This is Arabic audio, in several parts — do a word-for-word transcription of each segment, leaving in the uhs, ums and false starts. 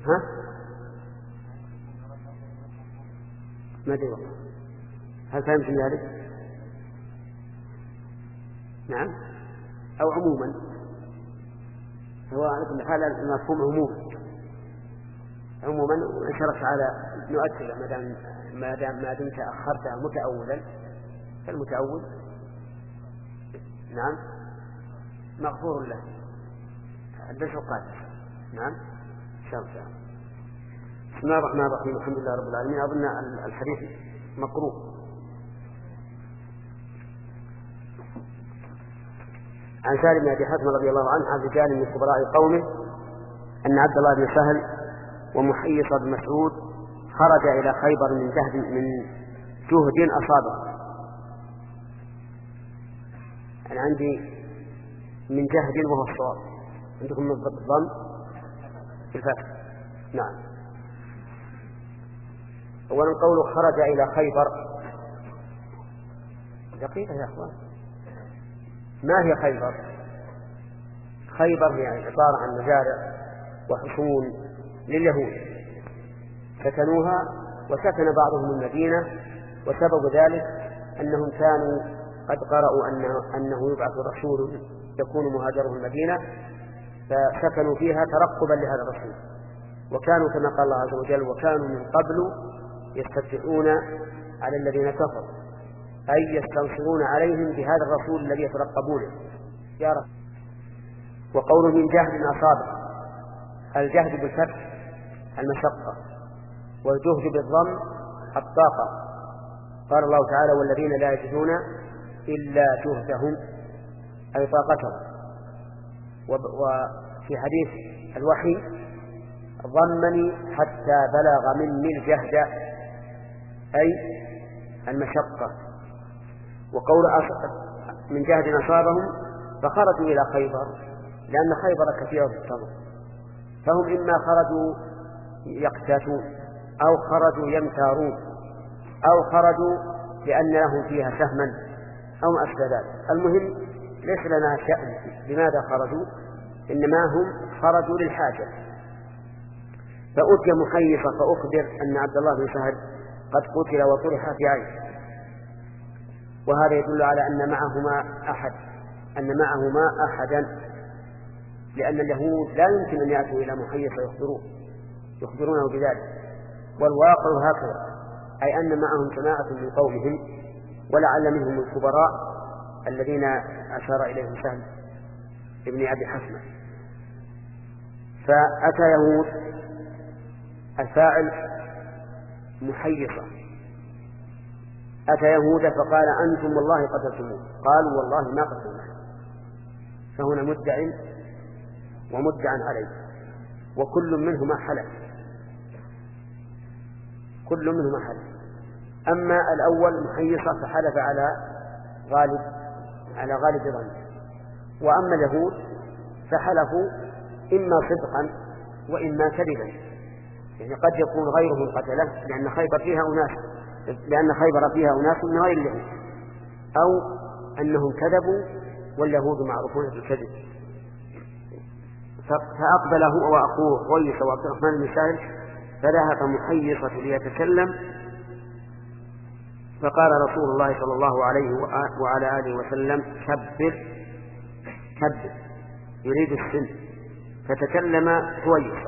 ها؟ ما أدري والله، هل فهمت ذلك؟ نعم، أو عموما، هو على كل حال المفهوم عموما عموما وإن على نؤكد ما دام ما دام ما دمت أخرتها متأولا فالمتأول نعم مغفور له الدرس القادم. نعم إن شاء الله. بسم الله الرحمن الرحيم، الحمد لله رب العالمين. أظن الحديث مقروء. عن سالم بن أبي حاتم رضي الله عنه عن رجال من كبراء قومه أن عبد الله بن سهل ومحيص بن مسعود خرج إلى خيبر من جهد من جهد أصابه. أنا عندي من جهد وهو الصواب، عندكم من الضم في الفتح. نعم. أولا قوله خرج إلى خيبر دقيقة يا أخوان، ما هي خيبر؟ خيبر هي يعني عبارة عن مزارع وحصون لليهود سكنوها، وسكن بعضهم المدينة، وسبب ذلك أنهم كانوا قد قرأوا أنه, أنه يبعث رسول يكون مهاجره المدينة، فسكنوا فيها ترقبا لهذا الرسول، وكانوا كما قال الله عز وجل وكانوا من قبل يستفتحون على الذين كفروا، أي يستنصرون عليهم بهذا الرسول الذي يترقبونه يا رب. وقوله من جهد أصابه، الجهد بالفتح المشقة، والجهد بالضم الطاقة. قال الله تعالى والذين لا يجدون إلا جهدهم أي طاقتهم. وفي حديث الوحي ضمني حتى بلغ مني الجهد أي المشقة. وقول من جهد أصابهم فخرجوا إلى خيبر لأن خيبر كثيرة التمر، فهم إما خرجوا يقتاتون أو خرجوا يمتارون أو خرجوا لأن لهم فيها سهما أو ما أشبه ذلك. المهم ليس لنا شأن لماذا خرجوا، إنما هم خرجوا للحاجة. فأتي محيصة فأخبر أن عبد الله بن سهل قد قتل وطرح في عين، وهذا يدل على أن معهما أحد أن معهما أحدا لأن اليهود لا يمكن أن يأتوا إلى محيصة يخبروه يخبرونه بذلك، والواقع هكذا، أي أن معهم جماعة من قومهم ولعل منهم الكبراء الذين أشار إليهم سهل ابن أبي حسنة. فأتى يهود الفاعل محيصة، أتى يهود فقال أنتم والله قتلتموه، قالوا والله ما قتلناه، فهنا مدع ومدع عليه، وكل منهما حلف كل منهما حلف. أما الأول محيصة فحلف على غالب على غالب ظنه، وأما اليهود فحلفوا إما صدقا وإما كذبا، يعني قد يكون غيرهم قتله لأن خيبر فيها أناس لأن خيبر فيها أناس من غير اليهود، أو أنهم كذبوا واليهود معروفون بالكذب. فأقبل هو وأخوه ويس وعبد الرحمن بن سهل فذهب محيصة ليتكلم، فقال رسول الله صلى الله عليه وعلى آله وسلم كبر كبر يريد السن، فتكلم هويصة.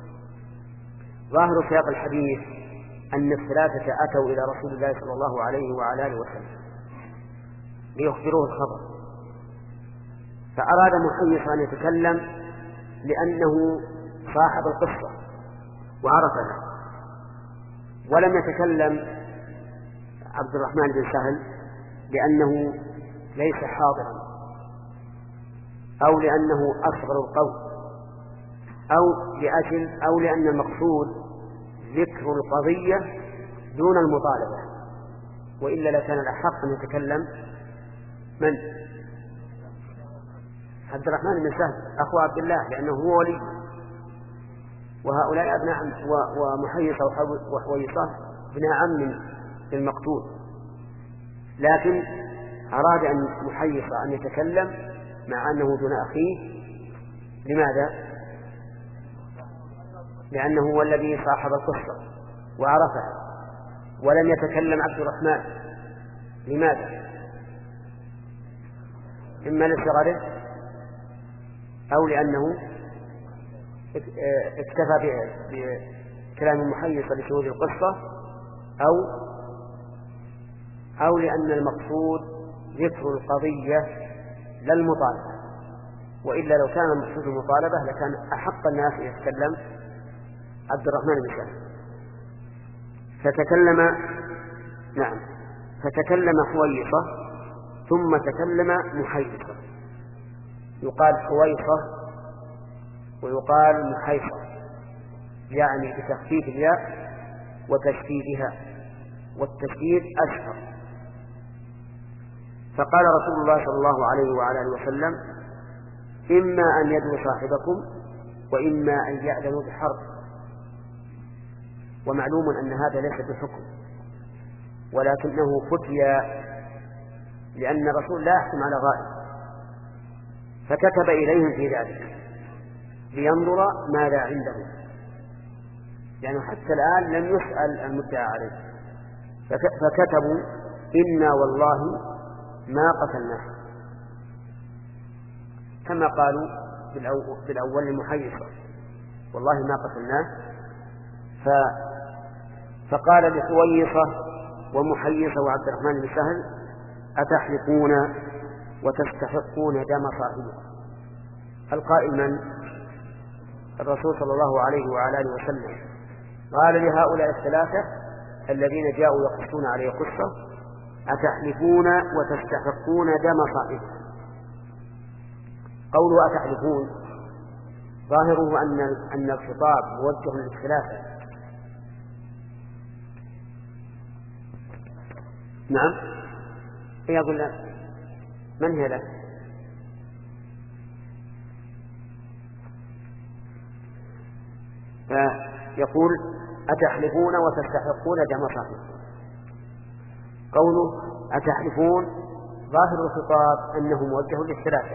ظاهر سياق الحديث أن الثلاثة أتوا إلى رسول الله صلى الله عليه وعلى آله وسلم ليخبروه الخبر، فأراد محيص أن يتكلم لأنه صاحب القصة وعرفها، ولم يتكلم عبد الرحمن بن سهل لأنه ليس حاضرا أو لأنه أصغر القول أو لأجل أو لأن المقصود ذكر القضية دون المطالبة، وإلا لكان الأحق أن يتكلم من؟ عبد الرحمن بن سهل أخو عبد الله لأنه هو ولي، وهؤلاء أبناء ومحيصة وحويصة ابن عم للمقتول، لكن أراد أن محيصة أن يتكلم مع أنه دون أخيه. لماذا؟ لأنه هو الذي صاحب القصة وعرفها، ولم يتكلم عبد الرحمن. لماذا؟ إما لصغره أو لأنه اكتفى بكلام محيص لشهود القصة، أو أو لأن المقصود ذكر القضية لا المطالبة، وإلا لو كان المقصود المطالبة لكان أحق الناس أن يتكلم عبد الرحمن بن سهل. فتكلم نعم فتكلم حويصة ثم تكلم محيصة. يقال حويصة ويقال محيصة، يعني بتخفيف الياء وتشديدها، والتشديد أشهر. فقال رسول الله صلى الله عليه وعلى اله وسلم: إما أن يدعو صاحبكم وإما أن يأذنوا بحرب. ومعلوم أن هذا ليس بحكم، ولكنه فتي لأن الرسول لا يحكم على غائب، فكتب إليهم في ذلك لينظر ماذا عنده، يعني حتى الآن لم يسأل المدعى عليه، فكتبوا: إنا والله ما قتلناه، كما قالوا بالأول المحيصة: والله ما قتلناه. فقال لحويصة ومحيصة وعبد الرحمن بن سهل: أتحلقون وتستحقون دم صاحبكم؟ القائل من؟ الرسول صلى الله عليه وعلى آله وسلم. قال لهؤلاء الثلاثة الذين جاءوا يقصون عليه قصة: أتحلفون وتستحقون دم صاحبكم. قولوا أتحلفون ظاهره أن أن الخطاب موجه للثلاثة. نعم، يقول لا. من هي له؟ فيقول: أتحلفون وتستحقون دم صاحبكم. قوله أتحلفون ظاهر الخطاب أنه موجه للثلاثة،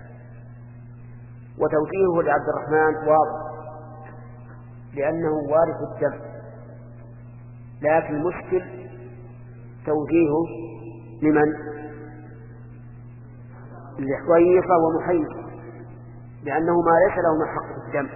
وتوجيهه لعبد الرحمن واضح لأنه وارث الدم، لكن المشكل توجيهه لمن؟ لحويصة ومحيصة، لأنهما ليس لهما حق في الدم،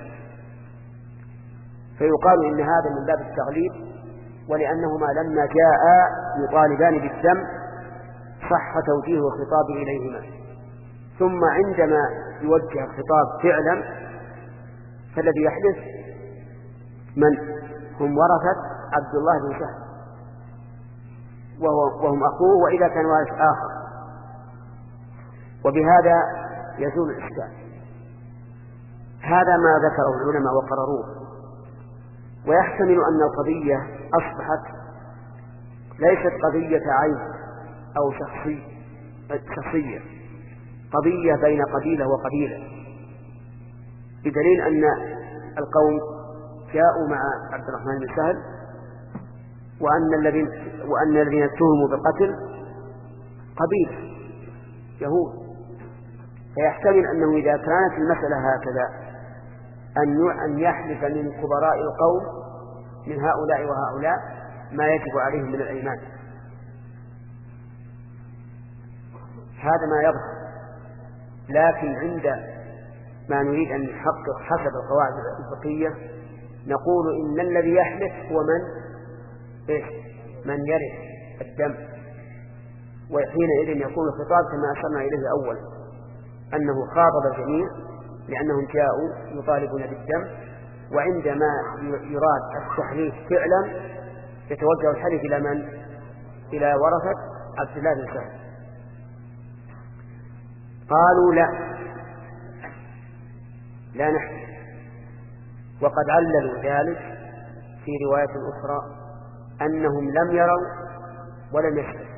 فيقال إن هذا من باب التغليب، ولأنهما لما جاء يطالبان بالدم صح توجيه الخطاب إليهما، ثم عندما يوجه الخطاب فعلا فالذي يحدث من؟ هم ورثة عبد الله بن سهل، وهم أخوه، وإذا كان وارث آخر، وبهذا يزول الإشكال. هذا ما ذكره العلماء وقرروه. ويحتمل أن القضية أصبحت ليست قضية عين أو شخصي شخصية، قضية بين قبيلة وقبيلة، بدليل أن القوم جاءوا مع عبد الرحمن بن سهل، وأن الذين وأن الذين اتهموا بالقتل قبيلة يهود. فيحتمل أنه إذا كانت المسألة هكذا أن يحلف من كبراء القوم من هؤلاء وهؤلاء ما يجب عليهم من الأيمان. هذا ما يظهر، لكن عند ما نريد أن نحقق حسب القواعد الفقهية نقول إن الذي يحلف هو من إيش؟ من يرث الدم. وحينئذ يكون الخطاب كما أشرنا إليه أولا أنه خاطب الجميع لأنهم جاءوا يطالبون بالدم، وعندما يراد التحليف فعلا يتوجه الحلف إلى من؟ إلى ورثة عبد الله بن سهل. قالوا لا لا نحلف، وقد عللوا ذلك في رواية أخرى أنهم لم يروا ولم يشهدوا،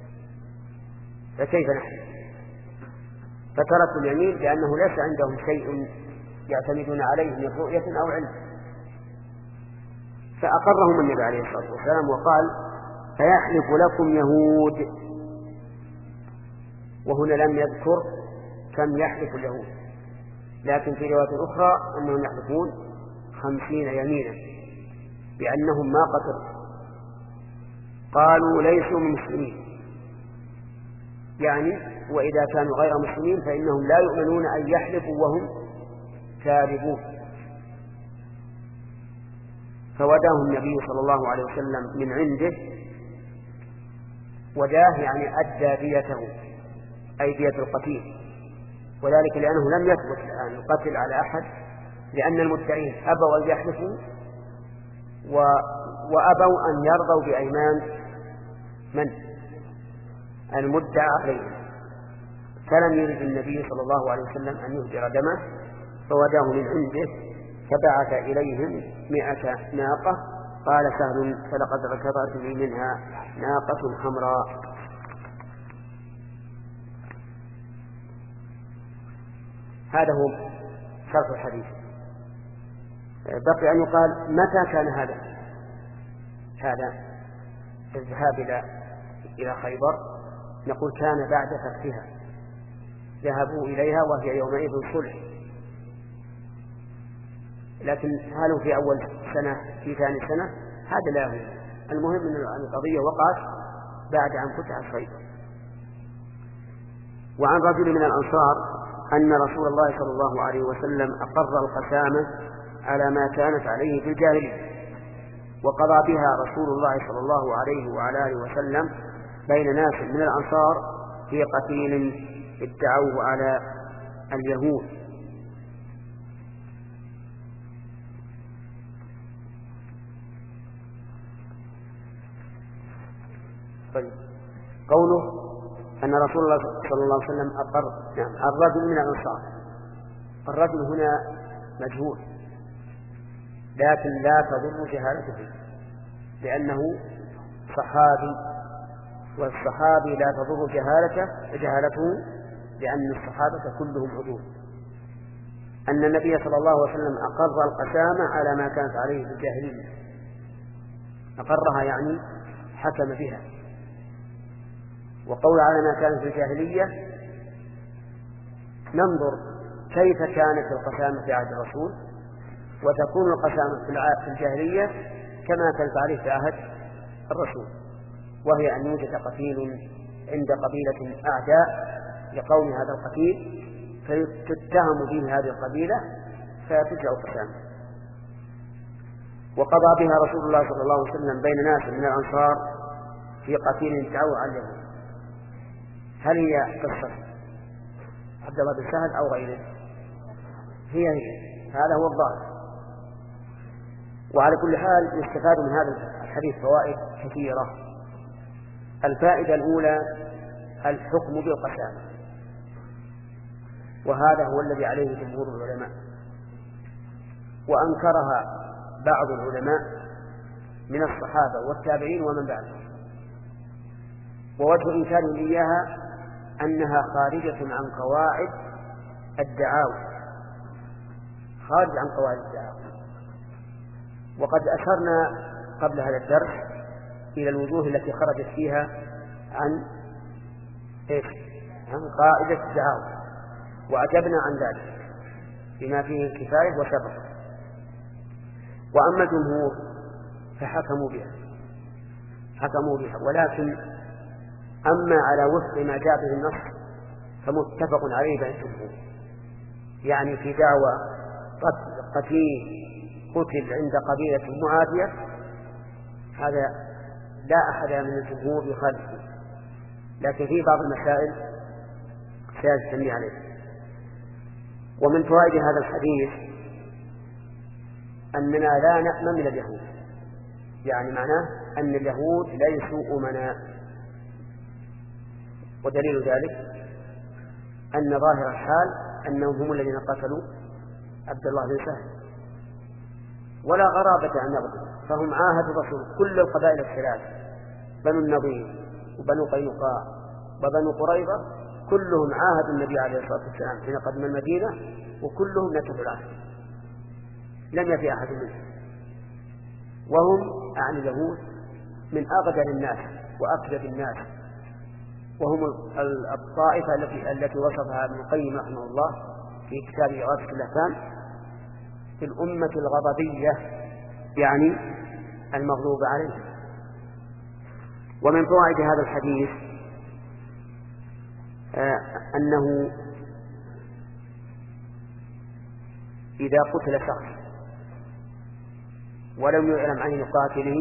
فكيف نحلف؟ فتركوا اليمين لأنه ليس عندهم شيء يعتمدون عليه من رؤية أو علم. فأقرهم النبي عليه الصلاة والسلام وقال: فيحلف لكم يهود. وهنا لم يذكر كم يحلف اليهود، لكن في رواية أخرى أنهم يحلفون خمسين يمينا بأنهم ما قتلوا، قالوا ليسوا من مسلمين، يعني وإذا كانوا غير مسلمين فإنهم لا يؤمنون أن يحلفوا وهم كاذبون. فوداه النبي صلى الله عليه وسلم من عنده، وداه يعني أدى ديته أي دية القتيل، وذلك لأنه لم يثبت الآن القتل على أحد، لأن المدعين أبوا أن يحلفوا و... وأبوا أن يرضوا بأيمان من المدعى عليهم، فلم يرد النبي صلى الله عليه وسلم أن يهدر دمه، فوداه من عنده فبعث إليهم مئة ناقة. قال سهل فلقد ركبت لي منها ناقة حمراء. هذا هو شرح الحديث. بقي أن يقال متى كان هذا هذا الذهاب إلى إلى خيبر؟ نقول كان بعد فتحها، ذهبوا إليها وهي يومئذ صلح، لكن هل في أول سنة في ثاني سنة هذا لا يهم، المهم أن القضية وقعت بعد أن فتحت خيبر. وعن رجل من الأنصار أن رسول الله صلى الله عليه وسلم أقر القسامة على ما كانت عليه في الجاهلية، وقضى بها رسول الله صلى الله عليه وعلى آله وسلم بين ناس من الأنصار في قتيل ادعوه على اليهود. طيب. قوله أن رسول الله صلى الله عليه وسلم أقر، نعم، الرجل من الأنصار، الرجل هنا مجهول، لكن لا تضر جهالته لأنه صحابي، والصحابي لا تضر جهالته جهالته لأن الصحابة كلهم عدول. أن النبي صلى الله عليه وسلم أقر القسامة على ما كانت عليه في الجاهلية، أقرها يعني حكم بها. وقول على ما كانت في الجاهلية ننظر كيف كانت القسامة في عهد الرسول، وتكون القسامة في الجاهلية كما كانت عليه في عهد الرسول، وهي أن يوجد قتيل عند قبيلة أعداء لقوم هذا القتيل فتتهم به هذه القبيلة فترجع القسامة. وقضى بها رسول الله صلى الله عليه وسلم بين ناس من الأنصار في قتيل ادعوا عليه. هل هي قصة عبد الله بن سهل أو غيره؟ هي هي هذا هو الظاهر. وعلى كل حال يستفاد من هذا الحديث فوائد كثيرة. الفائدة الأولى الحكم بالقسامة، وهذا هو الذي عليه جمهور العلماء، وأنكرها بعض العلماء من الصحابة والتابعين ومن بعدهم. ووجه إنكارهم إياها أنها خارجة عن قواعد الدعاوى، خارج عن قواعد الدعاوى. وقد أشرنا قبل هذا الدرس إلى الوجوه التي خرجت فيها عن إيش؟ عن قاعدة الدعاوى، وأجبنا عن ذلك بما فيه الكفاية وسبق. وأما الجمهور فحكموا بها حكموا بها ولكن أما على وفق ما جاء به النص فمتفق عليه بين الجمهور، يعني في دعوى قتيل قتل عند قبيلة معادية هذا لا أحد من الجمهور يخالفه، لكن في بعض المسائل سيجتمع عليه. ومن فوائد هذا الحديث أننا لا نأمن من اليهود، يعني معناه أن اليهود ليسوا أمناء. ودليل ذلك أن ظاهر الحال أنهم هم الذين قتلوا عبد الله بن سهل، ولا غرابة عن نقضه، فهم عاهدوا الرسول كل القبائل الثلاث، بنو النضير وبنو قينقاع وبنو قريظة، كلهم عاهدوا النبي عليه الصلاة والسلام حين قدم المدينة، وكلهم نكثوا العهد، لم يفي أحد منهم. وهم عن اليهود من أغدر الناس وأكذب الناس، وهم الطائفة التي التي وصفها ابن القيم رحمه الله في كتاب إغاثة الأحكام في الأمة الغضبية يعني المغضوب عليه. ومن فوائد هذا الحديث آه أنه إذا قتل شخص ولم يعلم عن قاتله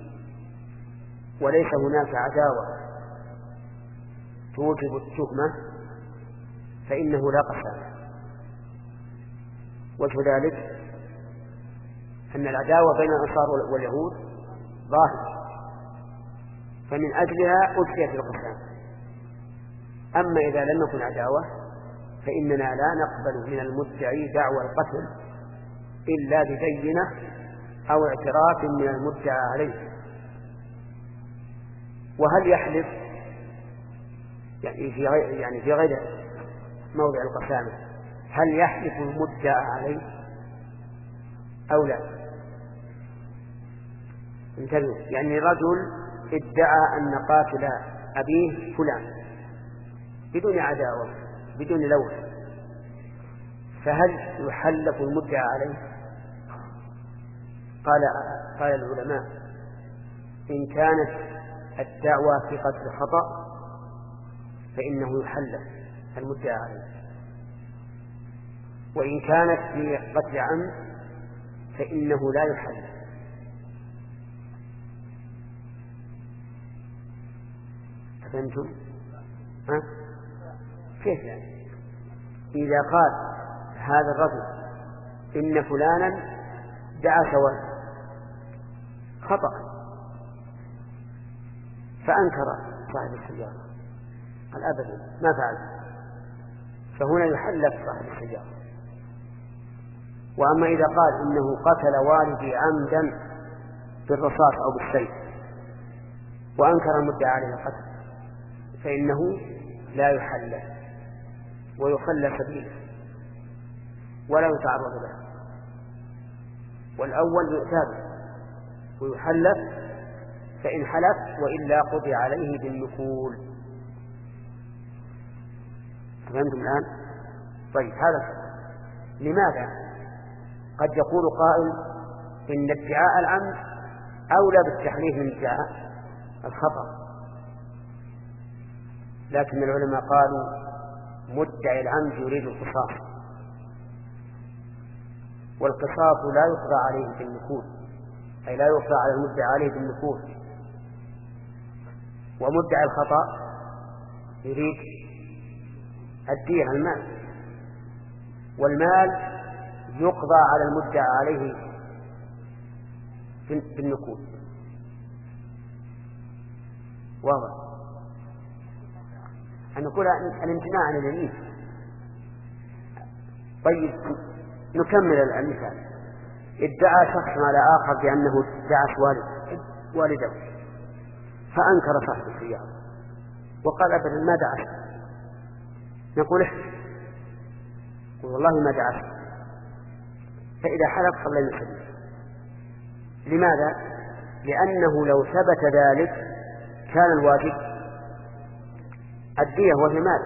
وليس هناك عداوة توجب التهمة فإنه لا قصاص. وجه ذلك أن العداوة بين الأنصار واليهود ظاهرة، فمن أجلها أجريت القسام. أما إذا لم يكن عداوة فإننا لا نقبل من المدعي دعوى القتل إلا ببينة أو اعتراف من المدعى عليه. وهل يحلف يعني في غير, يعني في غير موضع القسامة هل يحلف المدعى عليه أو لا؟ انتبهوا، يعني رجل ادعى أن قاتل أبيه فلان بدون عداوة بدون لوث، فهل يحلف المدعى عليه؟ قال قال العلماء إن كانت الدعوة في قتل خطأ فإنه يحلف المدعى عليه، وإن كانت في قتل عمد فإنه لا يحلف. فهمتم؟ ها؟ كيف يعني؟ إذا قال هذا الرجل إن فلانا دعا سواء خطأ فأنكر صاحب السيارة قال أبدا ما فعل، فهنا يحلف صاحب السيارة. وأما إذا قال إنه قتل والدي عمدا بالرصاص أو بالسيف وأنكر المدعى عليه القتل فإنه لا يحلف ويخلى سبيله ولا يتعرض له، والأول يؤتى ويحلف فإن حلف وإلا قضي عليه بالنكول. فهمتم الآن؟ طيب هذا لماذا؟ قد يقول قائل إن ادعاء العمد أولى بالتحليف من ادعاء الخطأ، لكن العلماء قالوا مدعي العمد يريد القصاص، والقصاص لا يقضى عليه بالنكول، أي لا يقضى على المدعى عليه بالنكول، ومدعي الخطأ يريد الدية المال، والمال يقضى على المدعى عليه بالنكول. واضح؟ أن نقول الامتناع عن اليمين. طيب نكمل المثال. ادعى شخص على آخر بأنه دعس والد والده فأنكر صاحب السيارة وقال أبدا ما دعس، نقول احلف قل والله ما دعس، فإذا حلف قبل أن يحلف. لماذا؟ لأنه لو ثبت ذلك كان الواجب الدية وهي مال،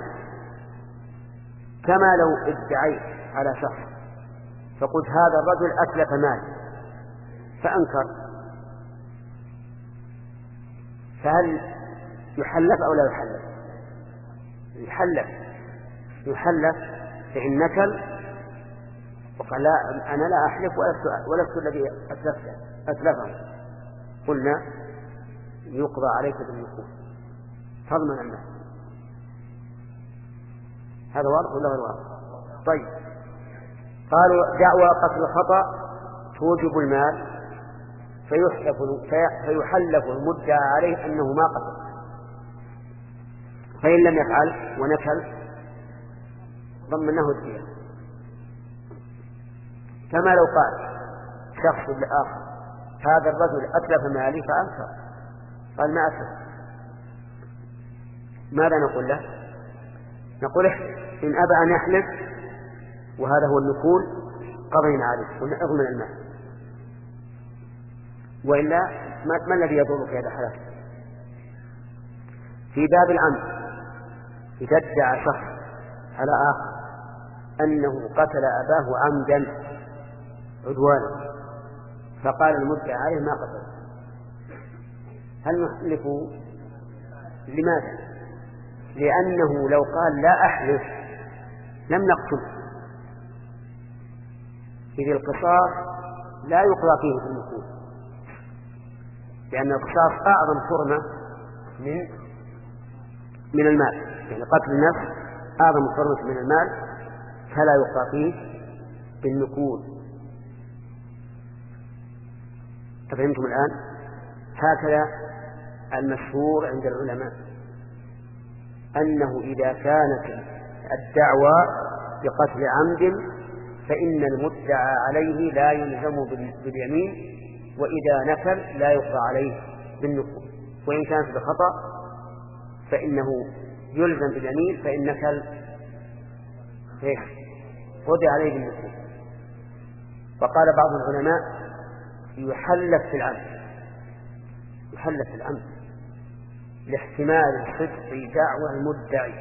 كما لو ادعيت على شخص فقلت هذا الرجل أتلف مال فأنكر، فهل يحلف أو لا يحلف؟ يحلف يحلف فإن نكل وقال لا أنا لا أحلف ولست الذي أتلفه أتلفه قلنا يقضى عليك بالنكول تضمن المال. هذا واضح ولا غير واضح؟ طيب قالوا دعوى قتل خطأ توجب المال فيحلف فيحلف المدعى عليه أنه ما قتل، فإن لم يفعل ونكل ضمنه الدية. كما لو قال شخص لآخر هذا الرجل أتلف مالي فأنكر قال ما أتلف، ماذا نقول له؟ نقول إن أبى أن يحلف وهذا هو النكول قضينا عليه قلنا اضمن المال، وإلا ما الذي يضرك إذا حلف؟ في باب العمد إذا ادعى شخص على آخر أنه قتل أباه عمدا عدوانا، فقال المدعي عليه ما قتل. هل نحلف؟ لماذا؟ لأنه لو قال لا أحلف لم نقتله، إذ القصاص لا يقضى فيه في النقود، لأن القصاص أعظم حرمة من من المال، يعني قتل النفس أعظم حرمة من المال، فلا يقضى فيه بالنقود. فهمتم الآن؟ هكذا المشهور عند العلماء أنه إذا كانت الدعوى بقتل عمد فإن المدعى عليه لا يلزم باليمين، وإذا نكل لا يقضى عليه بالنقول، وإن كانت بخطأ فإنه يلزم باليمين، فإن نكل قضي عليه بالنقول. وقال بعض العلماء يحلف في العمد، يحلف في العمد لاحتمال صدق دعوى المدعي،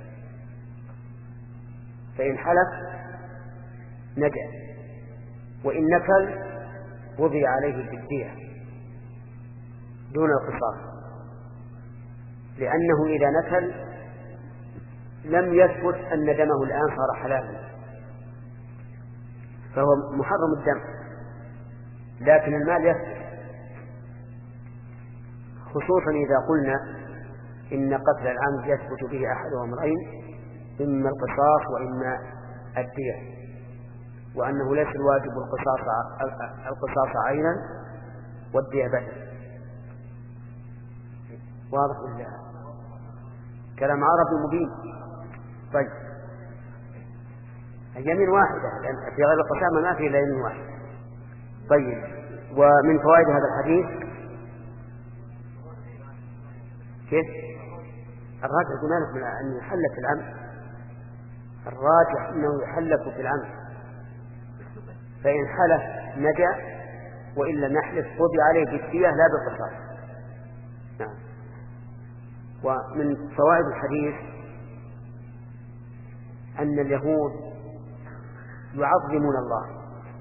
فإن حلف نجا، وإن نكل وضع عليه بالدية دون القصاص، لأنه إذا نكل لم يثبت أن دمه الآن صار حلالا، فهو محرم الدم، لكن المال يثبت، خصوصا إذا قلنا إن قتل العمد يثبت به أحد أمرين، إما القصاص وإما الدية، وأنه ليس الواجب القصاص القصاص عينا والدية بدلا. واضح بالله؟ كلام عربي مبين. طيب اليمين واحدة، لأن في غير القسامة ما في إلا يمين واحد. طيب، ومن فوائد هذا الحديث كيف الراجح مالك من أن يحلف في العمد، الراجح أنه يحلف في العمد، فإن حلف نجا، وإن لم يحلف قضي عليه بالدية لا بالقصاص. نعم. ومن فوائد الحديث أن اليهود يعظمون الله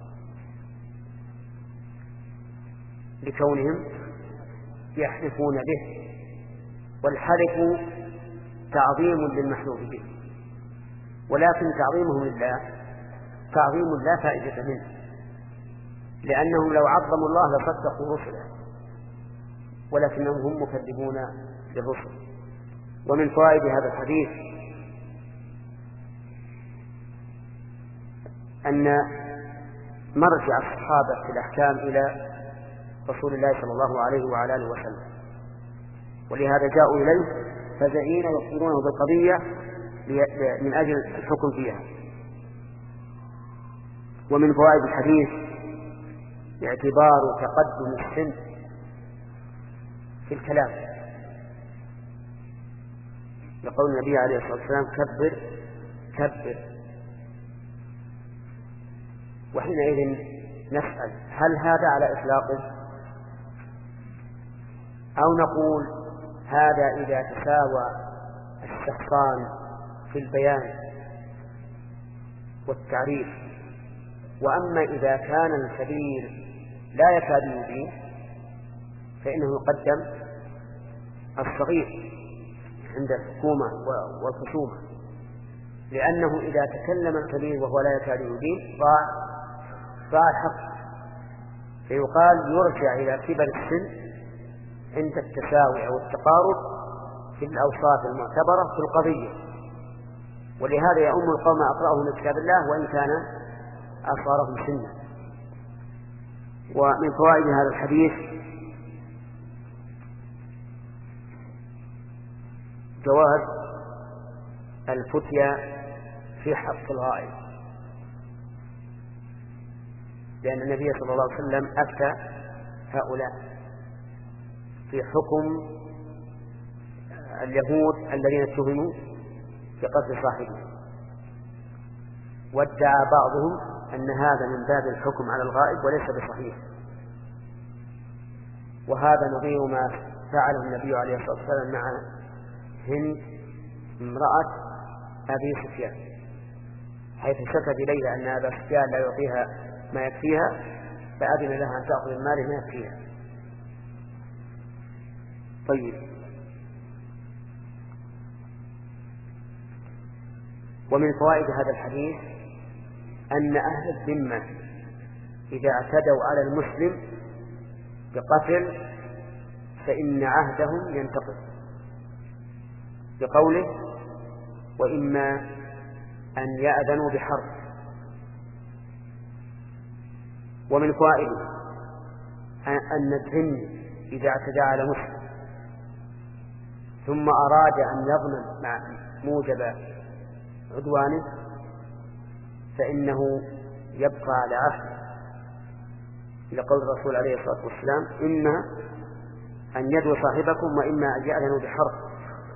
لكونهم يحلفون به، والحلف تعظيم للمحلوف به، ولكن تعظيمهم لله تعظيم لا فائدة منه، لأنهم لو عظموا الله لصدقوا رسله، ولكنهم هم مكذبون للرسل. ومن فوائد هذا الحديث أن مرجع الصحابة في الأحكام إلى رسول الله صلى الله عليه وعلى آله وسلم، ولهذا جاءوا إليه فزعين يخبرونه بالقضية من أجل الحكم فيها. ومن فوائد الحديث اعتبار تقدم السن في الكلام، لقول النبي عليه الصلاة والسلام كبر كبر. وحينئذ نسأل هل هذا على إطلاقه، أو نقول هذا إذا تساوى الشخصان في البيان والتعريف، وأما إذا كان الكبير لا يكاد يبين فإنه يقدم الصغير عند الحكومة والخصومة، لأنه إذا تكلم الكبير وهو لا يكاد يبين ضاع ضاع الحق، فيقال يرجع إلى كبر السن عند التساوي أو التقارب في الأوصاف المعتبرة في القضية. ولهذا يؤم القوم أقرأهم من كتاب الله وإن كان أصغرهم سنا. ومن فوائد هذا الحديث جواز الفتيا في حق الغائب، لأن النبي صلى الله عليه وسلم أفتى هؤلاء في حكم اليهود الذين اتهموا بقتل صاحبه، وادعى بعضهم أن هذا من باب الحكم على الغائب وليس بصحيح، وهذا نظير ما فعله النبي عليه الصلاة والسلام مع هند امرأة أبي سفيان، حيث شكت إليه أن أبا سفيان لا يعطيها ما يكفيها فأذن لها أن تأخذ المال ما يكفيها. طيب، ومن فوائد هذا الحديث أن أهل الذمة إذا اعتدوا على المسلم بقتل فإن عهدهم ينتقض، بقوله وإما أن يأذنوا بحرب. ومن فوائده أن الذمي إذا اعتدى على مسلم ثم أراد أن يضمن مع موجب عدوانه فإنه يبقى على عهده، لقول الرسول عليه الصلاة والسلام إما أن يدعو صاحبكم وإما أن يأذنوا بحرب.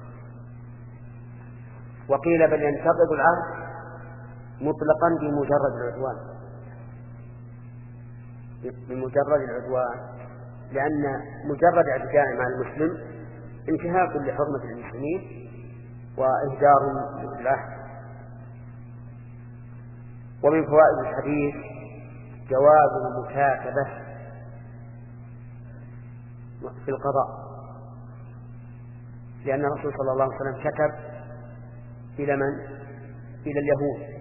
وقيل بل ينتقض العهد مطلقا بمجرد العدوان، بمجرد العدوان لأن مجرد اعتداء مع المسلم انتهاك لحرمة المسلمين وإهدار للعهد. ومن فوائد الحديث جواز المكاتبة في القضاء، لأن الرسول صلى الله عليه وسلم كتب إلى من؟ إلى اليهود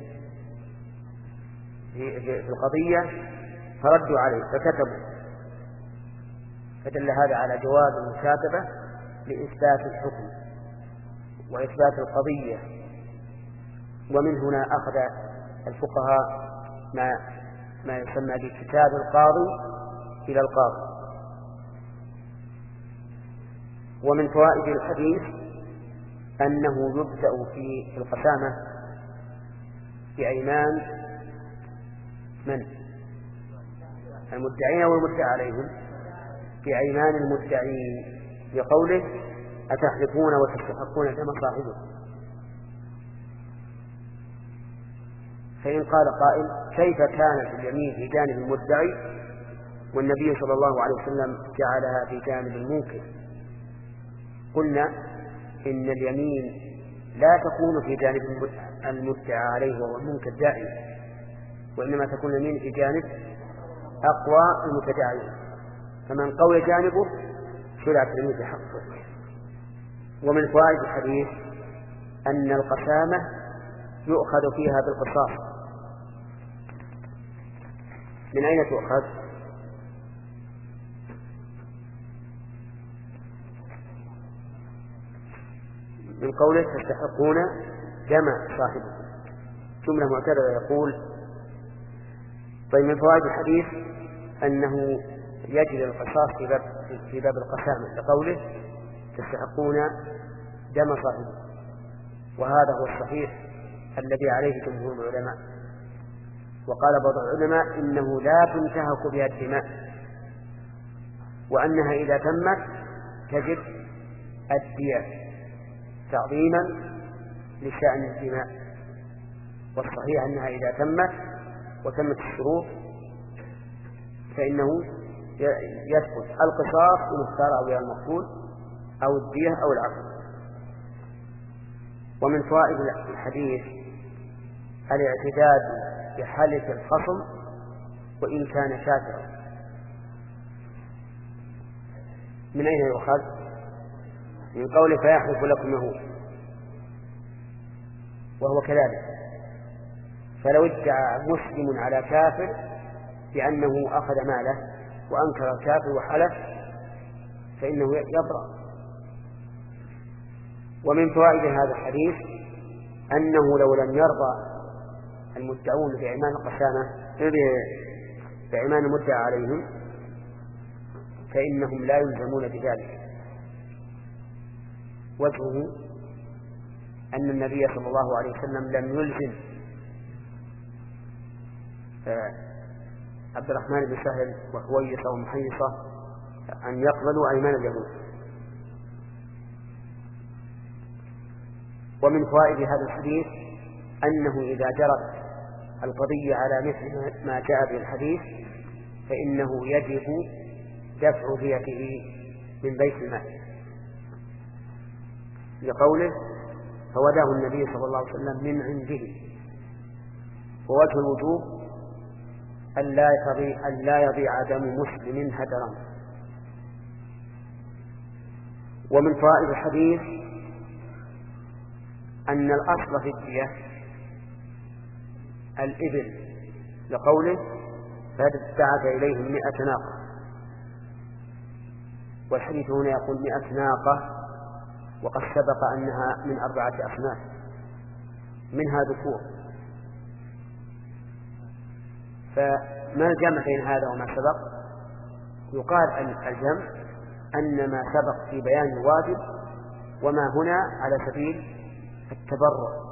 في القضية فردوا عليه فكتبوا، فدل هذا على جواز المكاتبة لإثبات الحكم وإثبات القضية. ومن هنا أخذ الفقهاء ما ما يسمى بكتاب القاضي إلى القاضي. ومن فوائد الحديث أنه يبدأ في القسامة بأيمان من؟ المدعين والمدعى عليهم، بأيمان المدعين، بقوله أتحلفون وتستحقون دم صاحبكم. فإن قال قائل كيف كانت اليمين في جانب المدعي والنبي صلى الله عليه وسلم جعلها في جانب المنكر؟ قلنا إن اليمين لا تكون في جانب المدعى عليه وهو المنكر دائما، وإنما تكون اليمين في جانب أقوى المتداعين، فمن قوي جانبه شرعت اليمين بحقه. ومن فوائد الحديث أن القسامة يؤخذ فيها بالقصاص. من أين تؤخذ؟ من قوله تستحقون دم صاحبكم، جملة معترضة يقول. طيب، من فوائد الحديث أنه يجري القصاص في باب, في باب القسامة لقوله تستحقون دم صاحبكم، وهذا هو الصحيح الذي عليه جمهور العلماء. وقال بعض العلماء إنه لا تنتهك بها الدماء، وأنها إذا تمت تجب الدية تعظيما لشأن الدماء، والصحيح أنها إذا تمت وتمت الشروط فإنه يثبت القصاص إن اختار أولياء المقتول أو الدية أو العفو. ومن فوائد الحديث الاعتداد بحلف الخصم وإن كان كافرا. من أين يؤخذ؟ من قوله فيحلف لكم يهود، وهو كذلك. فلو ادعى مسلم على كافر بأنه أخذ ماله وأنكر الكافر وحلف فإنه يبرأ. ومن فوائد هذا الحديث أنه لو لم يرضى المدعون بأيمان القسامة بأيمان المدعى عليهم فإنهم لا يلزمون بذلك. وجهه أن النبي صلى الله عليه وسلم لم يلزم عبد الرحمن بن سهل وحويصة ومحيصة أن يقبلوا أيمان اليهود. ومن فوائد هذا الحديث أنه إذا جرت القضية على مثل ما جاء به الحديث فإنه يجب دفع ديته من بيت المال، لقوله فوداه النبي صلى الله عليه وسلم من عنده. ووجه الوجوب ألا يضيع, ألا يضيع دم مسلم هدرا. ومن فوائد الحديث أن الأصل في الدية الإبل، لقوله فدفعت إليهم مئة ناقة، والحديث هنا يقول مئة ناقة، وقد سبق أنها من أربعة أصناف منها ذكور. فما الجمع بين هذا وما سبق؟ يقال أن الجمع أن ما سبق في بيان الواجب، وما هنا على سبيل التبرع.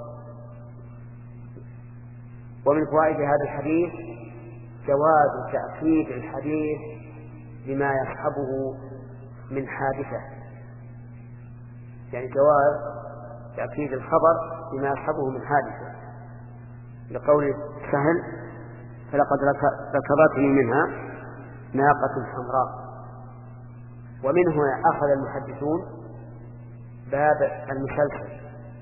ومن فوائد هذا الحديث جواز تأكيد الحديث بما يصحبه من حادثة، يعني جواز تأكيد الخبر بما يصحبه من حادثة، لقول سهل فلقد ركضتني منها ناقة حمراء. ومنه أخذ المحدثون باب المسلسل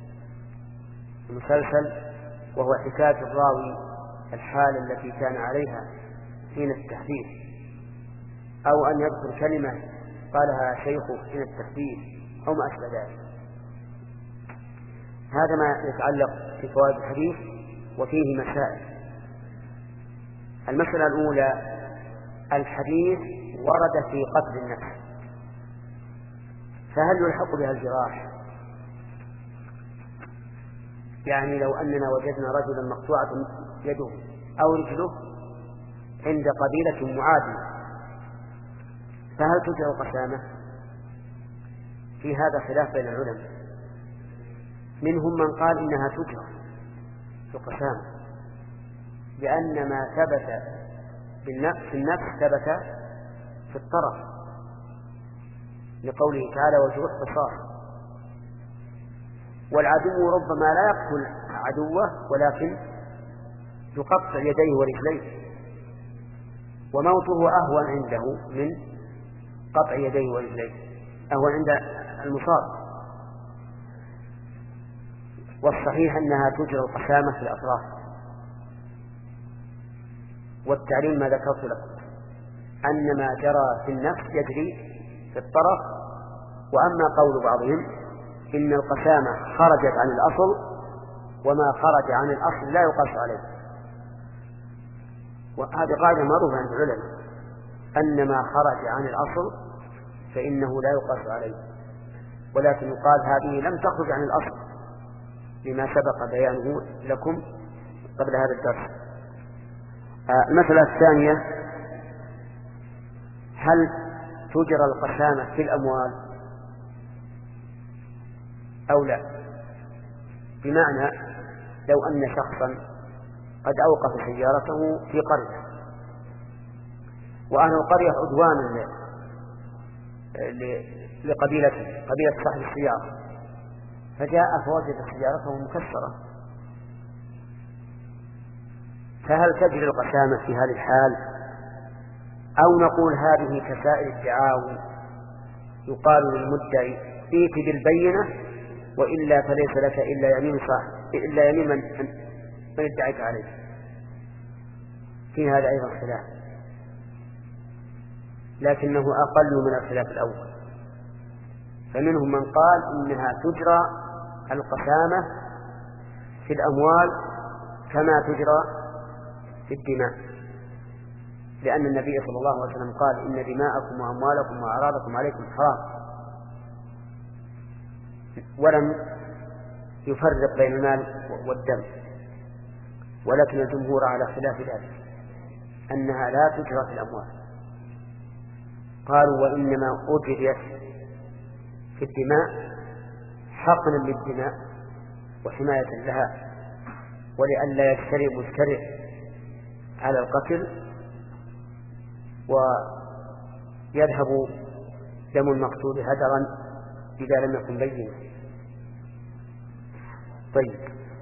المسلسل وهو حكاية الراوي الحال التي كان عليها حين التحديث، أو أن يذكر كلمة قالها شيخه حين التحديث أو ما أشبه ذلك. هذا ما يتعلق في فوائد الحديث، وفيه مسائل. المسألة الأولى: الحديث ورد في قتل النفس، فهل يلحق بها الجراح؟ يعني لو أننا وجدنا رجلا مقطوعة يده أو رجله عند قبيلة معادية، فهل تجرى القسامة؟ في هذا خلاف بين العلماء، منهم من قال إنها تجرى في القسامة، لأن ما ثبت في النفس ثبت في الطرف، لقوله تعالى وجروح قصاص. والعدو ربما لا يقتل عدوه ولكن يقطع يديه ورجليه، وموته أهون عنده من قطع يديه ورجليه، أهون عند المصاب. والصحيح أنها تجرى القسامة في الأطراف. والتعليل ما ذكرت لكم أن ما جرى في النفس يجري في الطرف. وأما قول بعضهم إن القسامة خرجت عن الأصل، وما خرج عن الأصل لا يقاس عليه، وهذه قاعدة معروفة عند العلماء أن ما خرج عن الأصل فإنه لا يقاس عليه، ولكن يقال هذه لم تخرج عن الأصل لما سبق بيانه لكم قبل هذا الدرس. المسألة الثانية: هل تجرى القسامة في الأموال أو لا؟ بمعنى لو أن شخصا قد أوقف سيارته في قرية، وأهل القرية عدوانا لقبيلته قبيلة صاحب السيارة، فجاء فوجد سيارته مكسرة، فهل تجري القسامة في هذه الحال، أو نقول هذه كسائر الدعاوى يقال للمدعي ائت بالبينة وإلا فليس لك إلا يمين صاحب إلا يمين من, من ادعيت عليه؟ في هذا أيضا خلاف، لكنه أقل من الخلاف الأول. فمنهم من قال إنها تجرى القسامة في الأموال كما تجرى في الدماء، لأن النبي صلى الله عليه وسلم قال إن دماءكم وأموالكم وأعراضكم عليكم حرام، ولم يفرق بين المال والدم. ولكن الجمهور على خلاف ذلك، أنها لا تجرى في الأموال. قالوا وإنما أجريت في الدماء حقنا للدماء وحماية لها، ولئلا يشتري مشتري على القتل ويذهب دم المقتول هدرا إذا لم يكن بينا. طيب،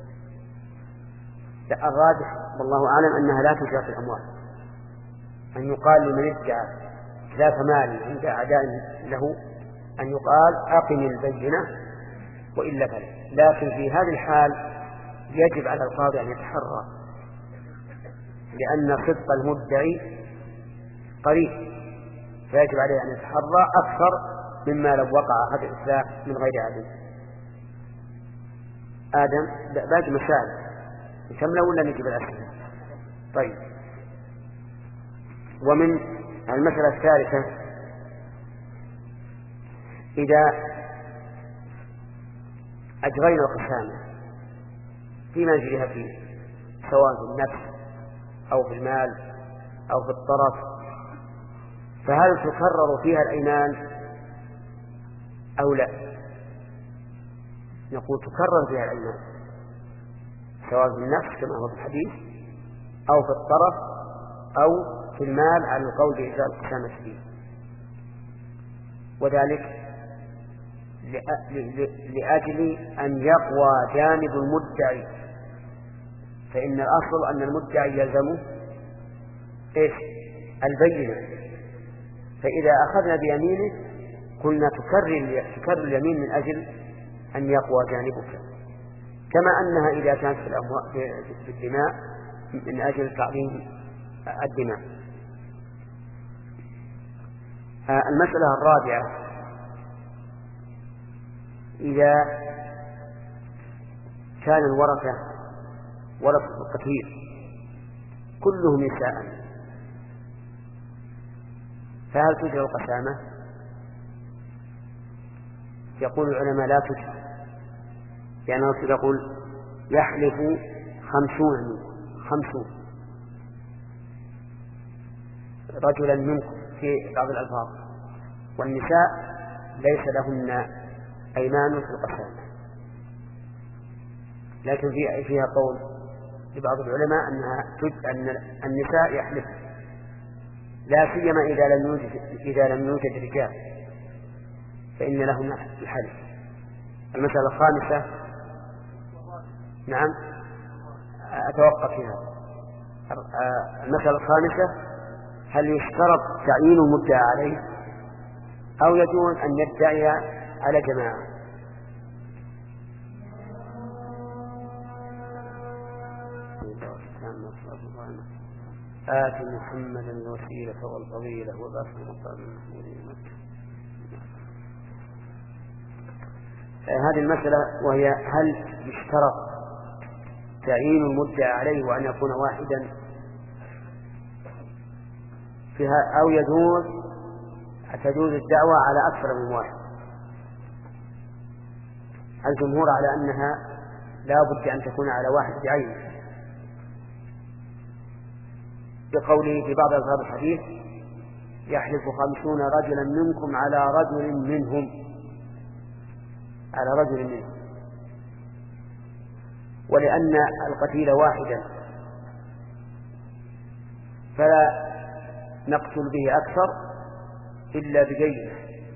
الراجح والله أعلم أنها لا تجرى في الأموال، أن يقال لمن ادعى ذات مال عند أعداء له أن يقال أقم البينة وإلا فلا. لكن في هذه الحال يجب على القاضي أن يتحرى لأن صدق المدعي قريب، فيجب عليه أن يتحرى أكثر مما لو وقع هذا الإسلام من غير عدل. آدم باقي مسائل نكمل ولا نجيب الأسئلة؟ طيب. ومن المسألة الثالثة إذا أجرينا القسامة فيما جريها فيه سواء في النفس أو في المال أو في الطرف، فهل تكرر فيها الأيمان أو لا؟ نقول تكرر فيها الأيمان سواء في النفس كما هو في الحديث أو في الطرف أو في المال على القول بإجراء القسامة فيه، وذلك لأجل أن يقوى جانب المدعي، فإن الأصل أن المدعي يلزمه إيش؟ البينة، فإذا أخذنا بيمينه قلنا تكرر تكرر اليمين من أجل أن يقوى جانبك، كما أنها إذا كانت في الأموال في الدماء من أجل تعظيم الدماء. المسألة الرابعة إذا كان الورثة ورثة القتيل كلهم نساء فهل تجرى القسامة؟ يقول العلماء لا تجرى، لأن الرسول يقول يحلف خمسون خمسون رجلا منكم في بعض الألفاظ، والنساء ليس لهن أيمان في القسامة، لكن فيها قول لبعض العلماء أنها أن النساء يحلف لا سيما إذا لم يوجد إذا لم يوجد رجال فإن لهن الحلف. المسألة الخامسة، نعم أتوقف فيها. المسألة الخامسة هل يشترط تعيين المدعى عليه أو يجوز أن يدعي على جماعة؟ آت محمدا الوسيلة والفضيلة وبعث مقام المحمود. هذه المسألة وهي هل يشترط تعيين المدعى عليه وأن يكون واحدا فيها أو يجوز تجوز الدعوة على أكثر من واحد؟ الجمهور على أنها لا بد أن تكون على واحد بعينه، بقوله في بعض ألفاظ الحديث يحلف خمسون رجلا منكم على رجل منهم على رجل منهم، ولأن القتيل واحدا فلا نقتل به أكثر إلا بجينة،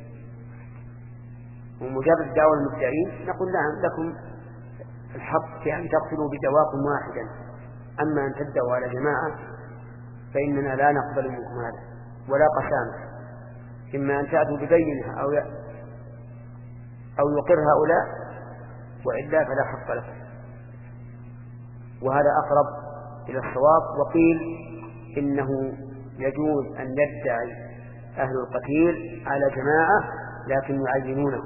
ومجرد دعوى المدعين نقول نعم لكم الحق في أن تقتلوا بدواكم واحدا، أما أن تدعوا على جماعة فإننا لا نقبل منكم هذا ولا قسامة، إما أن تأتوا ببينة أو أو يقر هؤلاء وإلا فلا حق لكم، وهذا أقرب إلى الصواب. وقيل إنه يجوز أن يدعي أهل القتيل على جماعة لكن يعينونه،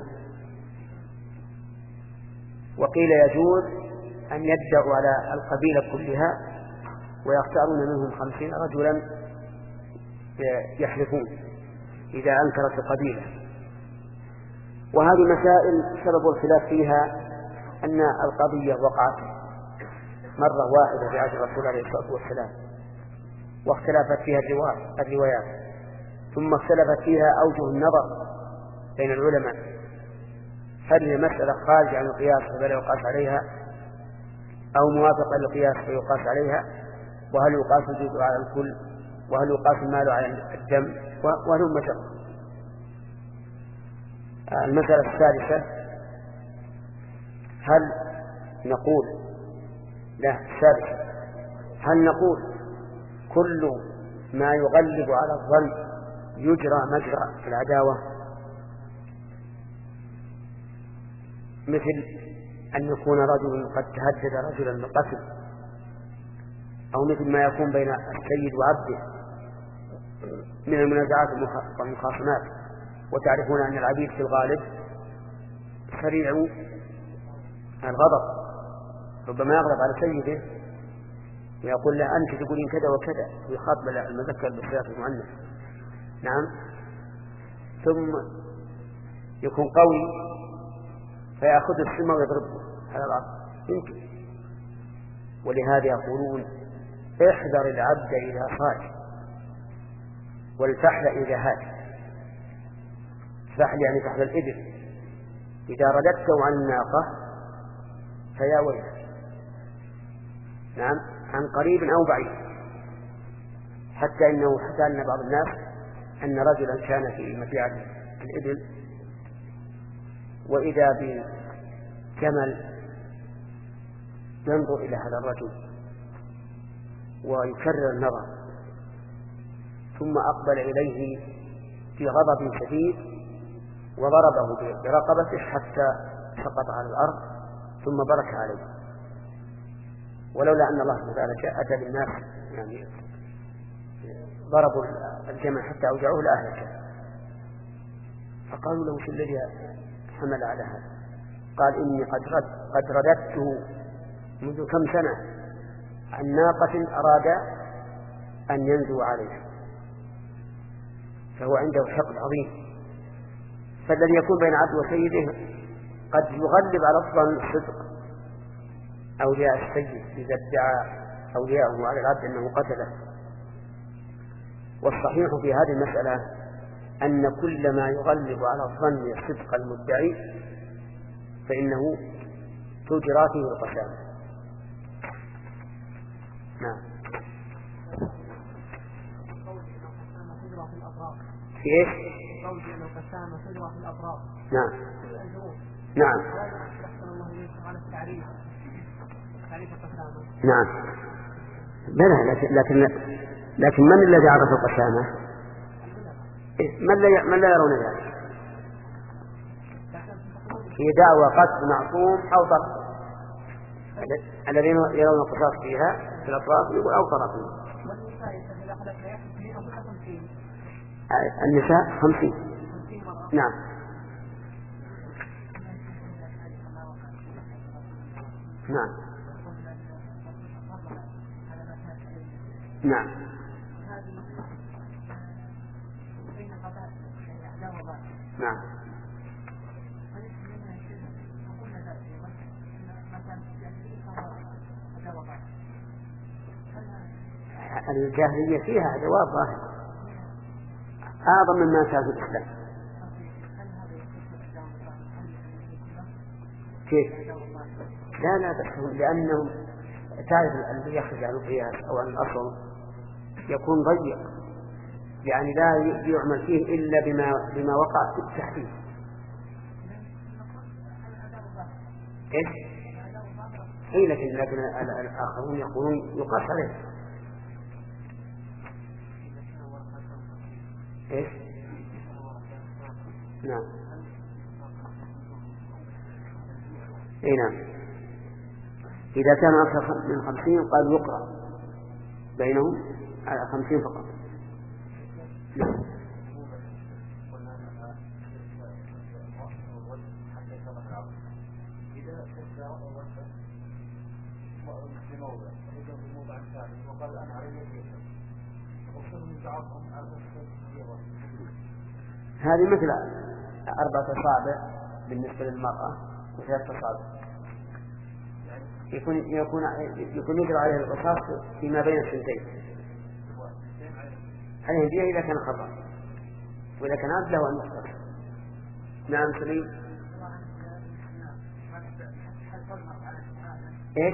وقيل يجوز أن يدعوا على القبيلة كلها ويختارون منهم خمسين رجلا يحلفون إذا أنكرت القبيلة. وهذه مسائل سبب الخلاف فيها أن القضية وقعت مرة واحدة في عهد الرسول عليه الصلاة والسلام واختلفت فيها الروايات، ثم اختلفت فيها أوجه النظر بين العلماء، هل هي مسألة خارجة عن القياس فلا يقاس عليها أو موافقة للقياس فيقاس عليها، وهل يقاس الجزء على الكل، وهل يقاس المال على الدم، وهل مشق. المسألة الثالثة هل نقول لا السادسة هل نقول كل ما يغلب على الظن يجرى مجرى العداوة، مثل أن يكون رجل قد تهدد رجلا بالقتل أو مثل ما يكون بين السيد وعبده من المنازعات والمخاصمات. وتعرفون أن العبيد في الغالب سريع الغضب، ربما يغضب على سيده ويقول له أنت تقولين كذا وكذا، ويخاطب المذكر بالصيغة المؤنث. نعم. ثم يكون قوي فيأخذ السم ويضربه على الأرض يمكن. ولهذا يقولون احذر العبد إذا صاد والفحل إذا هاد. فحل يعني فحل الإبل، إذا رددته عن الناقة فيا ويله. نعم، عن قريب أو بعيد. حتى إنه حتى أن بعض الناس أن رجلا كان في مبيعة الإبل وإذا بجمل ينظر إلى هذا الرجل ويكرر النظر، ثم أقبل إليه في غضب شديد وضربه برقبته حتى سقط على الأرض ثم برك عليه. ولولا أن الله سبحانه وتعالى أتى بالناس يعني ضربوا الجمل حتى أوجعوه لأهلكه. فقالوا له شو الذي حمل على هذا؟ قال إني قد رد قد رددته منذ كم سنة عن ناقة أراد أن ينزو عليها، فهو عنده حقد عظيم. فالذي يكون بين عبد وسيده قد يغلب على الظن الصدق أولياء السيد إذا ادعى أولياءه على العبد أنه قتله. والصحيح في هذه المسألة أن كل ما يغلب على الظن صدق المدعي فإنه تجرى فيه القسامة. نعم. في إيش؟ نعم نعم نعم بلى. لكن لكن لكن من الذي عرف القسامة؟ من لا من لا يرون ذلك؟ في دعوى قتل معصوم أو طرف. الذين يرون القصاص فيها في الأطراف يقول أو طرف. النساء خمسين. نعم نعم نعم نعم. الجاهلية فيها جواب ظاهر أعظم مما كان في الإسلام. كيف؟ لا لا بس لأنهم تعرف الذي يخرج عن القياس أو عن الأصل يكون ضيق، يعني لا يعمل فيه إلا بما بما وقع في التحديد. إيش؟ إيه لكن لكن الآخرون يقولون يقاس عليه. إيش؟ نعم. إيه نعم. إذا كان أكثر من خمسين قال يقرأ بينهم على خمسين فقط. نعم. هذه مثل أربعة أصابع بالنسبة للمرأة وثلاثة أصابع يكون يكون يكون يجرى عليه القصاص فيما بين السنتين. عليه الدية إذا كان خطأ، وإذا كان عبد له أن يحتر. نعم سليم. إيش؟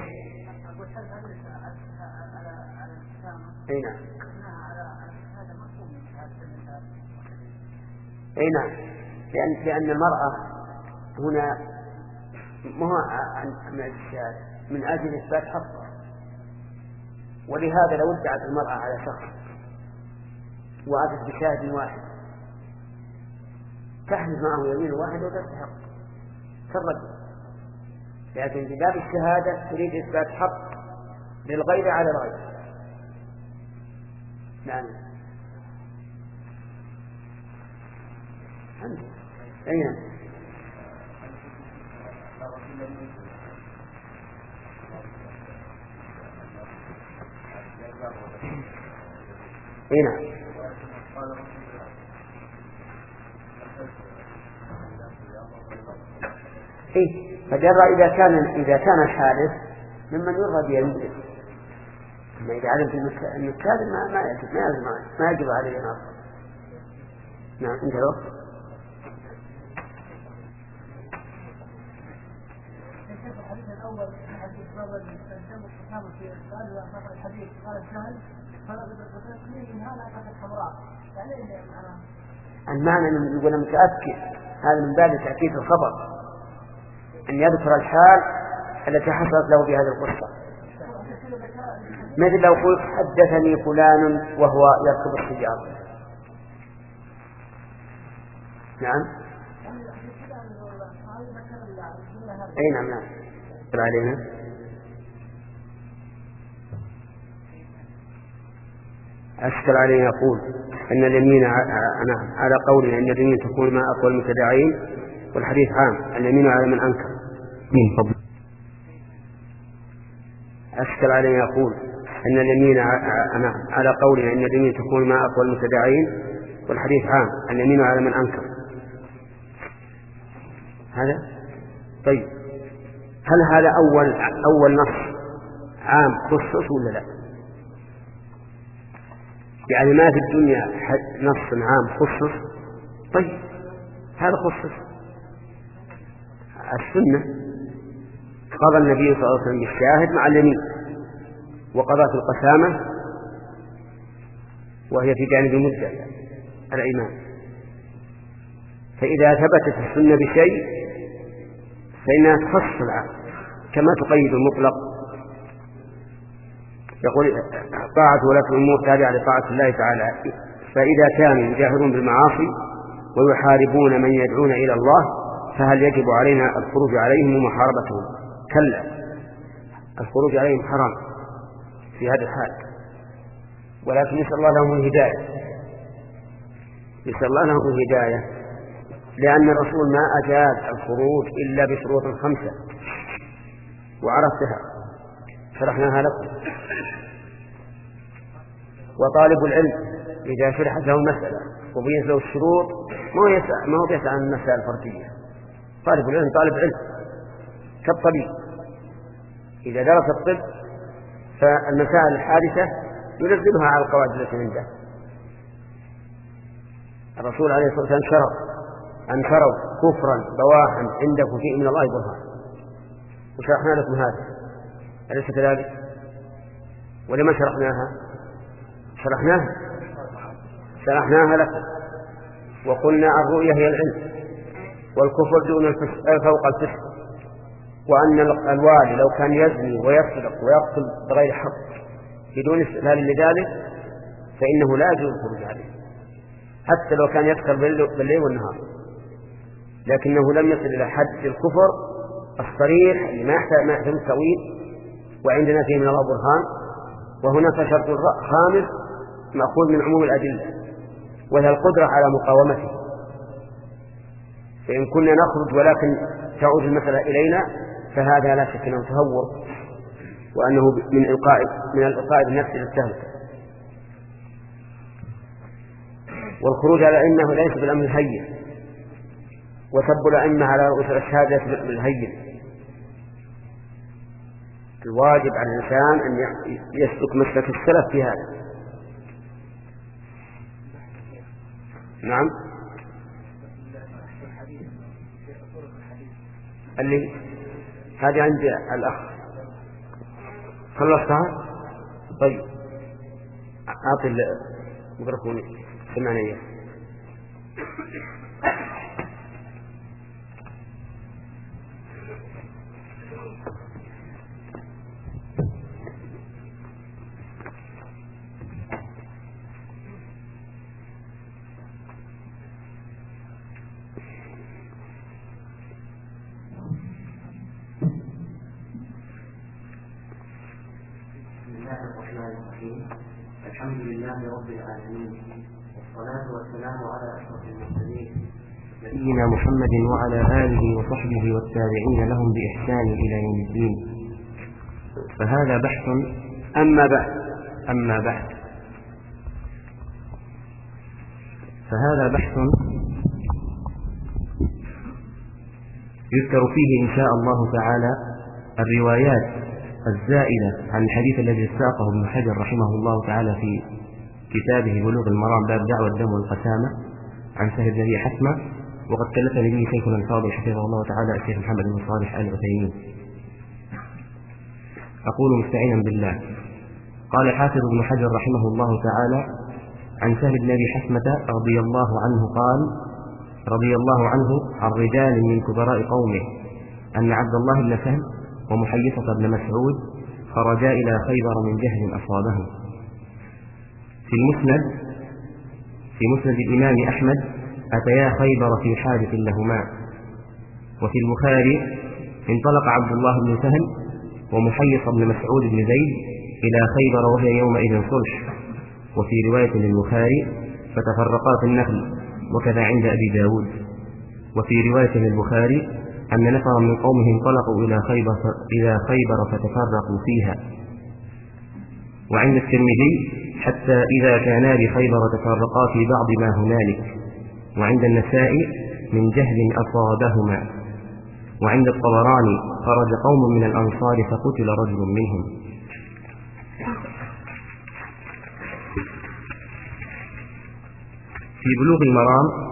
أي نعم. أي نعم. لأن لأن المرأة هنا ما عن الشهادة من أجل إثبات حقها، ولهذا لو ادعت المرأة على شخص وأتت بشاهد واحد تحلف معه يمين واحد وتستحق كالرجل، لكن بباب الشهادة تريد إثبات حق للغير على الغير، نعم. أين؟ أين؟ إيه فجرى إذا كان إذا كان الحادث ممن يرضى بيمينه، أما إذا علم أن الكاذب ما ما يجب ما يجب ما يجب عليه نصر. نعم. أنت لو الحديث الأول حديث رجل قدم الصحابة في السؤال وفقر الحديث قال الجهل فرض بالقصص من هذا قصة حمراء يعني إيه معناه؟ المعنى أنه يقول متأكد، هذا من باب تأكيد الخبر، أن يذكر الحال التي حصلت له بهذه القصة، مثل لو قلت حدثني فلان وهو يركب السيارة. نعم. أي نعم. نعم. علينا أشكل عليه يقول أن اليمين على قولنا أن اليمين تكون مع أقوى المتداعين، والحديث عام اليمين على من أنكر. أشكل عليه يقول أن اليمين على قولنا أن اليمين تكون مع أقوى المتداعين، والحديث عام اليمين على من أنكر. هذا طيب، هل هذا أول أول نص عام خصص ولا لا؟ يعني ما في الدنيا نص عام خصص. طيب هذا خصص السنة، قضى النبي صلى الله عليه وسلم بالشاهد مع اليمين، وقضى في القسامة وهي في جانب المدعي الإمام. فإذا ثبتت السنة بشيء فإنها تخصص العام كما تقيد المطلق. يقول طاعة ولاة الأمور تابعة لطاعة الله تعالى، فإذا كانوا يجاهرون بالمعاصي ويحاربون من يدعون إلى الله فهل يجب علينا الخروج عليهم ومحاربتهم؟ كلا، الخروج عليهم حرام في هذا الحال، ولكن يسأل الله لهم الهداية، يسأل الله لهم الهداية، لأن الرسول ما أجاز الخروج إلا بشروط خمسة وعرفتها شرحناها لكم. وطالب العلم إذا شرحت له مسألة وبينت له الشروط ما يسأل ما هو بيسأل عن المسائل الفردية. طالب العلم طالب علم كالطبيب، إذا درس الطب فالمسائل الحادثة ينزلها على القواعد التي عنده. الرسول عليه الصلاة والسلام شرط أن تروا كفرا بواحا عندكم فيه من الله برهان، وشرحنا لكم هذا أليس كذلك؟ ولما شرحناها؟ شرحناها شرحناها لكم وقلنا الرؤية هي العلم، والكفر دون الفسق فوق الفسق، وأن الوالي لو كان يزني ويسرق ويقتل بغير حق بدون استدلال لذلك فإنه لا يجوز الخروج عليه حتى لو كان يكثر بالليل والنهار، لكنه لم يصل إلى حد الكفر الصريح اللي ما يحتاج ما يحتاج تأويل، وعندنا فيه من الله برهان. وهناك شرط خامس مأخوذ من عموم الأدلة، وهي القدرة على مقاومته. فإن كنا نخرج ولكن تعود المسألة إلينا فهذا لا شك أنه تهور، وأنه من إلقاء من الإلقاء بالنفس للتهلكة. والخروج على الأئمة ليس بالأمر الهين، وسب الأئمة على رؤوس الأشهاد ليس بالأمر الهين. الواجب على الإنسان أن يسلك مسلك السلف في هذا. نعم. اللي هذه عند الأخ خلصتها؟ طيب أعطي الميكروفون سمعنا إياه. الحمد لله رب رب العالمين، والصلاة والسلام على أشرف المرسلين نبينا محمد وعلى آله وصحبه والتابعين لهم بإحسان إلى يوم الدين. فهذا بحث. أما بعد أما بعد فهذا بحث يذكر فيه إن شاء الله تعالى الروايات الزائدة عن الحديث الذي ساقه ابن حجر رحمه الله تعالى في كتابه بلوغ المرام باب دعوى الدم والقسامة عن سهل بن أبي حثمة، وقد كلفني به شيخنا الفاضل حفظه الله تعالى الشيخ محمد بن صالح آل عثيمين. أقول مستعينا بالله. قال حافظ ابن حجر رحمه الله تعالى عن سهل بن أبي حثمة رضي الله عنه قال: رضي الله عنه عن رجال من كبراء قومه أن عبد الله بن سهل ومحيصة بن مسعود خرجا إلى خيبر من جهل أصابهم. في المسند في مسند الإمام أحمد أتيا خيبر في حاجة لهما. وفي البخاري انطلق عبد الله بن سهل ومحيص بن مسعود بن زيد إلى خيبر وهي يومئذ صلح. وفي رواية للبخاري فتفرقا في النخل، وكذا عند أبي داود. وفي رواية للبخاري أن نفرا من قومه انطلقوا إلى خيبر, إلى خيبر فتفرقوا فيها. وعند الترمذي حتى إذا كانا بخيبر تفرقا في بعض ما هنالك. وعند النسائي من جهل أصابهما. وعند الطبراني خرج قوم من الأنصار فقتل رجل منهم. في بلوغ المرام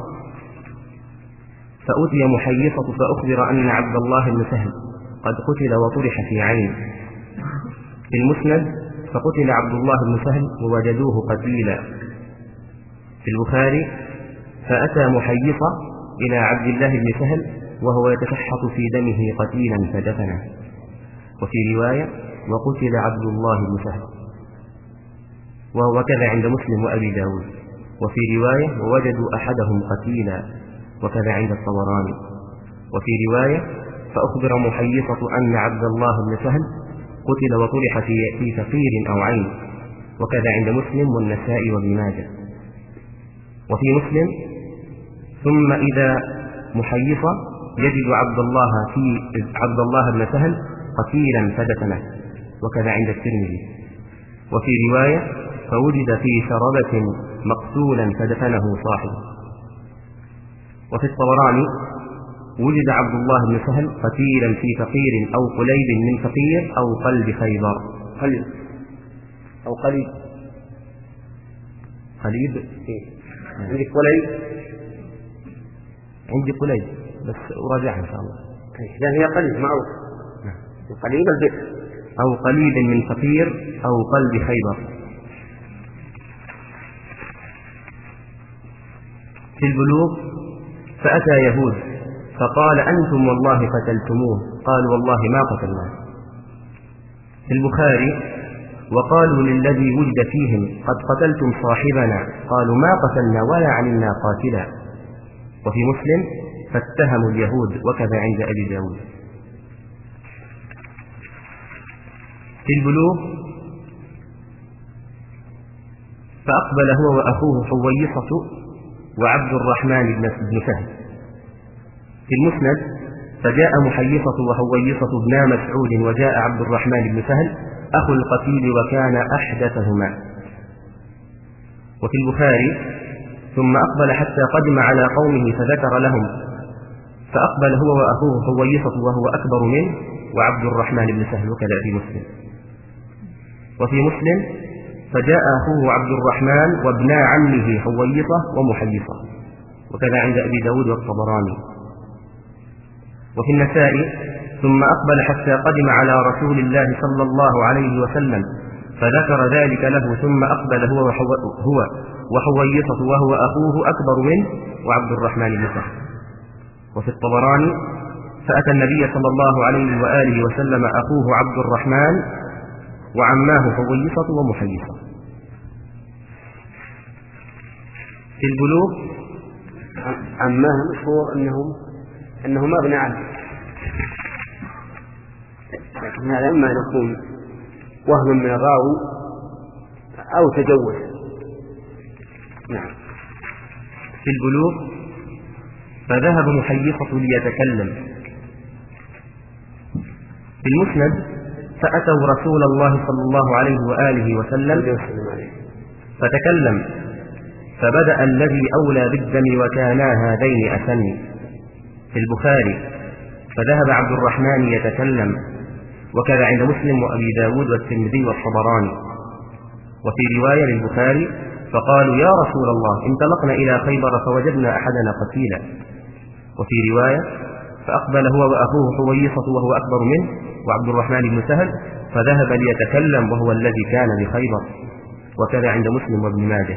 فأتي محيصة فأخبر أن عبد الله بن سهل قد قتل وطرح في عين. في المسند فقتل عبد الله بن سهل ووجدوه قتيلا. في البخاري فأتى محيصة إلى عبد الله بن سهل وهو يتشحط في دمه قتيلا فدفنه. وفي رواية وقتل عبد الله بن سهل، وهو كذا عند مسلم وأبي داود. وفي رواية ووجدوا أحدهم قتيلا، وكذا عند الطبراني. وفي رواية فأخبر محيصة أن عبد الله بن سهل قتل وطرح في فقير أو عين، وكذا عند مسلم والنسائي وابن ماجه. وفي مسلم ثم إذا محيصة يجد عبد الله في عبد الله بن سهل قتيلا فدفنه، وكذا عند الترمذي. وفي رواية فوجد في شربة مقتولا فدفنه صاحبه. وفي الطبراني وجد عبد الله بن سهل قتيلا في فقير أو قليب من فقير أو قلب خيبر. قليب أو قليب قليب عندك قليب؟ عندي قليب بس أراجعها إن شاء الله. يعني هي قليب معروف. قليب البئر أو قليب من فقير أو قلب خيبر. في البلوغ فأتى يهود فقال: أنتم والله قتلتموه. قالوا: والله ما قتلناه. في البخاري وقالوا للذي وجد فيهم: قد قتلتم صاحبنا. قالوا: ما قتلنا ولا علمنا قاتلا. وفي مسلم فاتهموا اليهود، وكذا عند أبي داود. في البلوغ فأقبل هو وأخوه حويصة وعبد الرحمن بن سهل. في المسند فجاء محيصة وحويصة بن مسعود، وجاء عبد الرحمن بن سهل أخو القتيل وكان أحدثهما. وفي البخاري ثم أقبل حتى قدم على قومه فذكر لهم، فأقبل هو وأخوه حويصة وهو أكبر منه وعبد الرحمن بن سهل، وكذا في مسلم. وفي مسلم فجاء أخوه عبد الرحمن وابنا عمه حويصة ومحيصة، وكذا عند أبي داود والطبراني. وفي النسائي ثم أقبل حتى قدم على رسول الله صلى الله عليه وسلم فذكر ذلك له، ثم أقبل هو هو وحويصة وهو أخوه أكبر منه وعبد الرحمن بن سهل. وفي الطبراني فأتى النبي صلى الله عليه وآله وسلم أخوه عبد الرحمن وعماه حويصة ومحيصة. في البلوغ عماه مشهور أنهم أنهما ابن عم، لكن هذا إما يكون وهم من الراوي أو تجوز، نعم. في البلوغ فذهب محيصة ليتكلم. في المسند فأتوا رسول الله صلى الله عليه وآله وسلم فتكلم، فبدأ الذي أولى بالدم وكانا هذين أسن. في البخاري فذهب عبد الرحمن يتكلم، وكذا عند مسلم وأبي داود والترمذي والطبراني. وفي رواية للبخاري فقالوا يا رسول الله انطلقنا إلى خيبر فوجدنا أحدنا قتيلا. وفي رواية فأقبل هو وأخوه حويصة وهو أكبر منه وعبد الرحمن بن سهل فذهب ليتكلم وهو الذي كان بخيبر. وكذا عند مسلم وابن ماجه.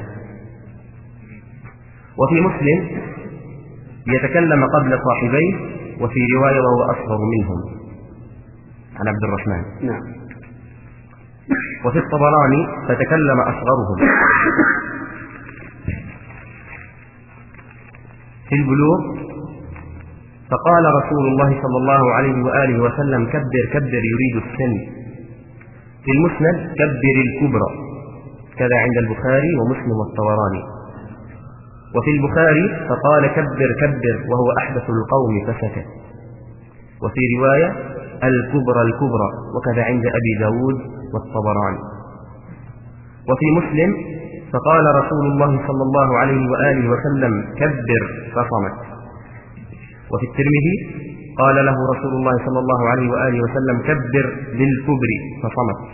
وفي مسلم يتكلم قبل صاحبيه، وفي رواية وهو أصغر منهم عن عبد الرحمن. نعم. وفي الطبراني فتكلم أصغرهم. في البلوغ فقال رسول الله صلى الله عليه وآله وسلم كبر كبر يريد السن. في المسند كبر الكبرى، كذا عند البخاري ومسلم والطبراني. وفي البخاري فقال كبر كبر وهو أحدث القوم فسكت. وفي رواية الكبرى الكبرى، وكذا عند أبي داود والطبراني. وفي مسلم فقال رسول الله صلى الله عليه وآله وسلم كبر فصمت. وفي الترمذي قال له رسول الله صلى الله عليه وآله وسلم كبر للكبر فصمت.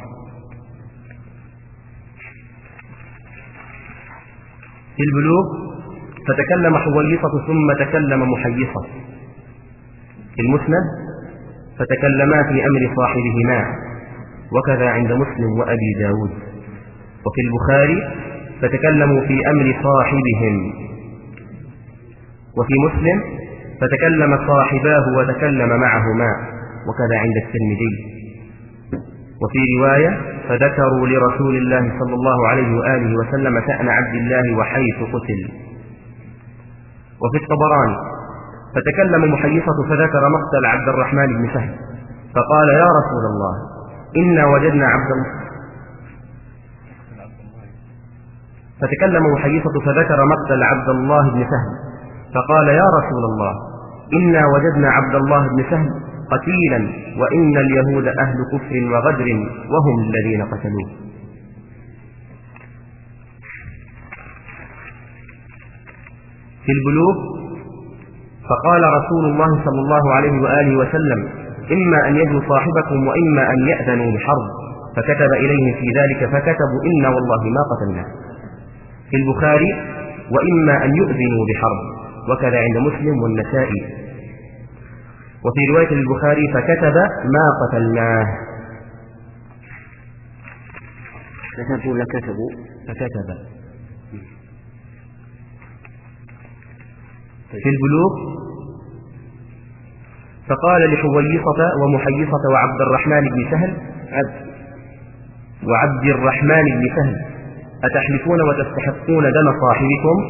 في البلوغ فتكلم حويصة ثم تكلم محيصة. في المسند فتكلما في أمر صاحبهما، وكذا عند مسلم وأبي داود. وفي البخاري فتكلموا في أمر صاحبهم. وفي مسلم فتكلم صاحباه وتكلم معهما، وكذا عند الترمذي. وفي رواية فذكروا لرسول الله صلى الله عليه وآله وسلم شأن عبد الله وحيث قتل. وفي الطبراني فتكلم محيصة فذكر مقتل عبد الرحمن بن سهل فقال يا رسول الله إنا وجدنا عبد الله فتكلم محيصة فذكر مقتل عبد الله بن سهل فقال يا رسول الله إنا وجدنا عبد الله بن سهل قتيلا وإن اليهود أهل كفر وغدر وهم الذين قتلوه. في البلوغ فقال رسول الله صلى الله عليه وآله وسلم إما أن يجوا صاحبكم وإما أن يأذنوا بحرب، فكتب إليهم في ذلك فكتبوا إنا والله ما قتلناه. في البخاري وإما أن يؤذنوا بحرب، وكذا عند مسلم والنسائي. وفي رواية البخاري فكتب ما قتلناه. كتبوا لكتبوا فكتب. في البلوغ فقال لحويصة ومحيصة وعبد الرحمن بن سهل عبد وعبد الرحمن بن سهل أتحلفون وتستحقون دم صاحبكم؟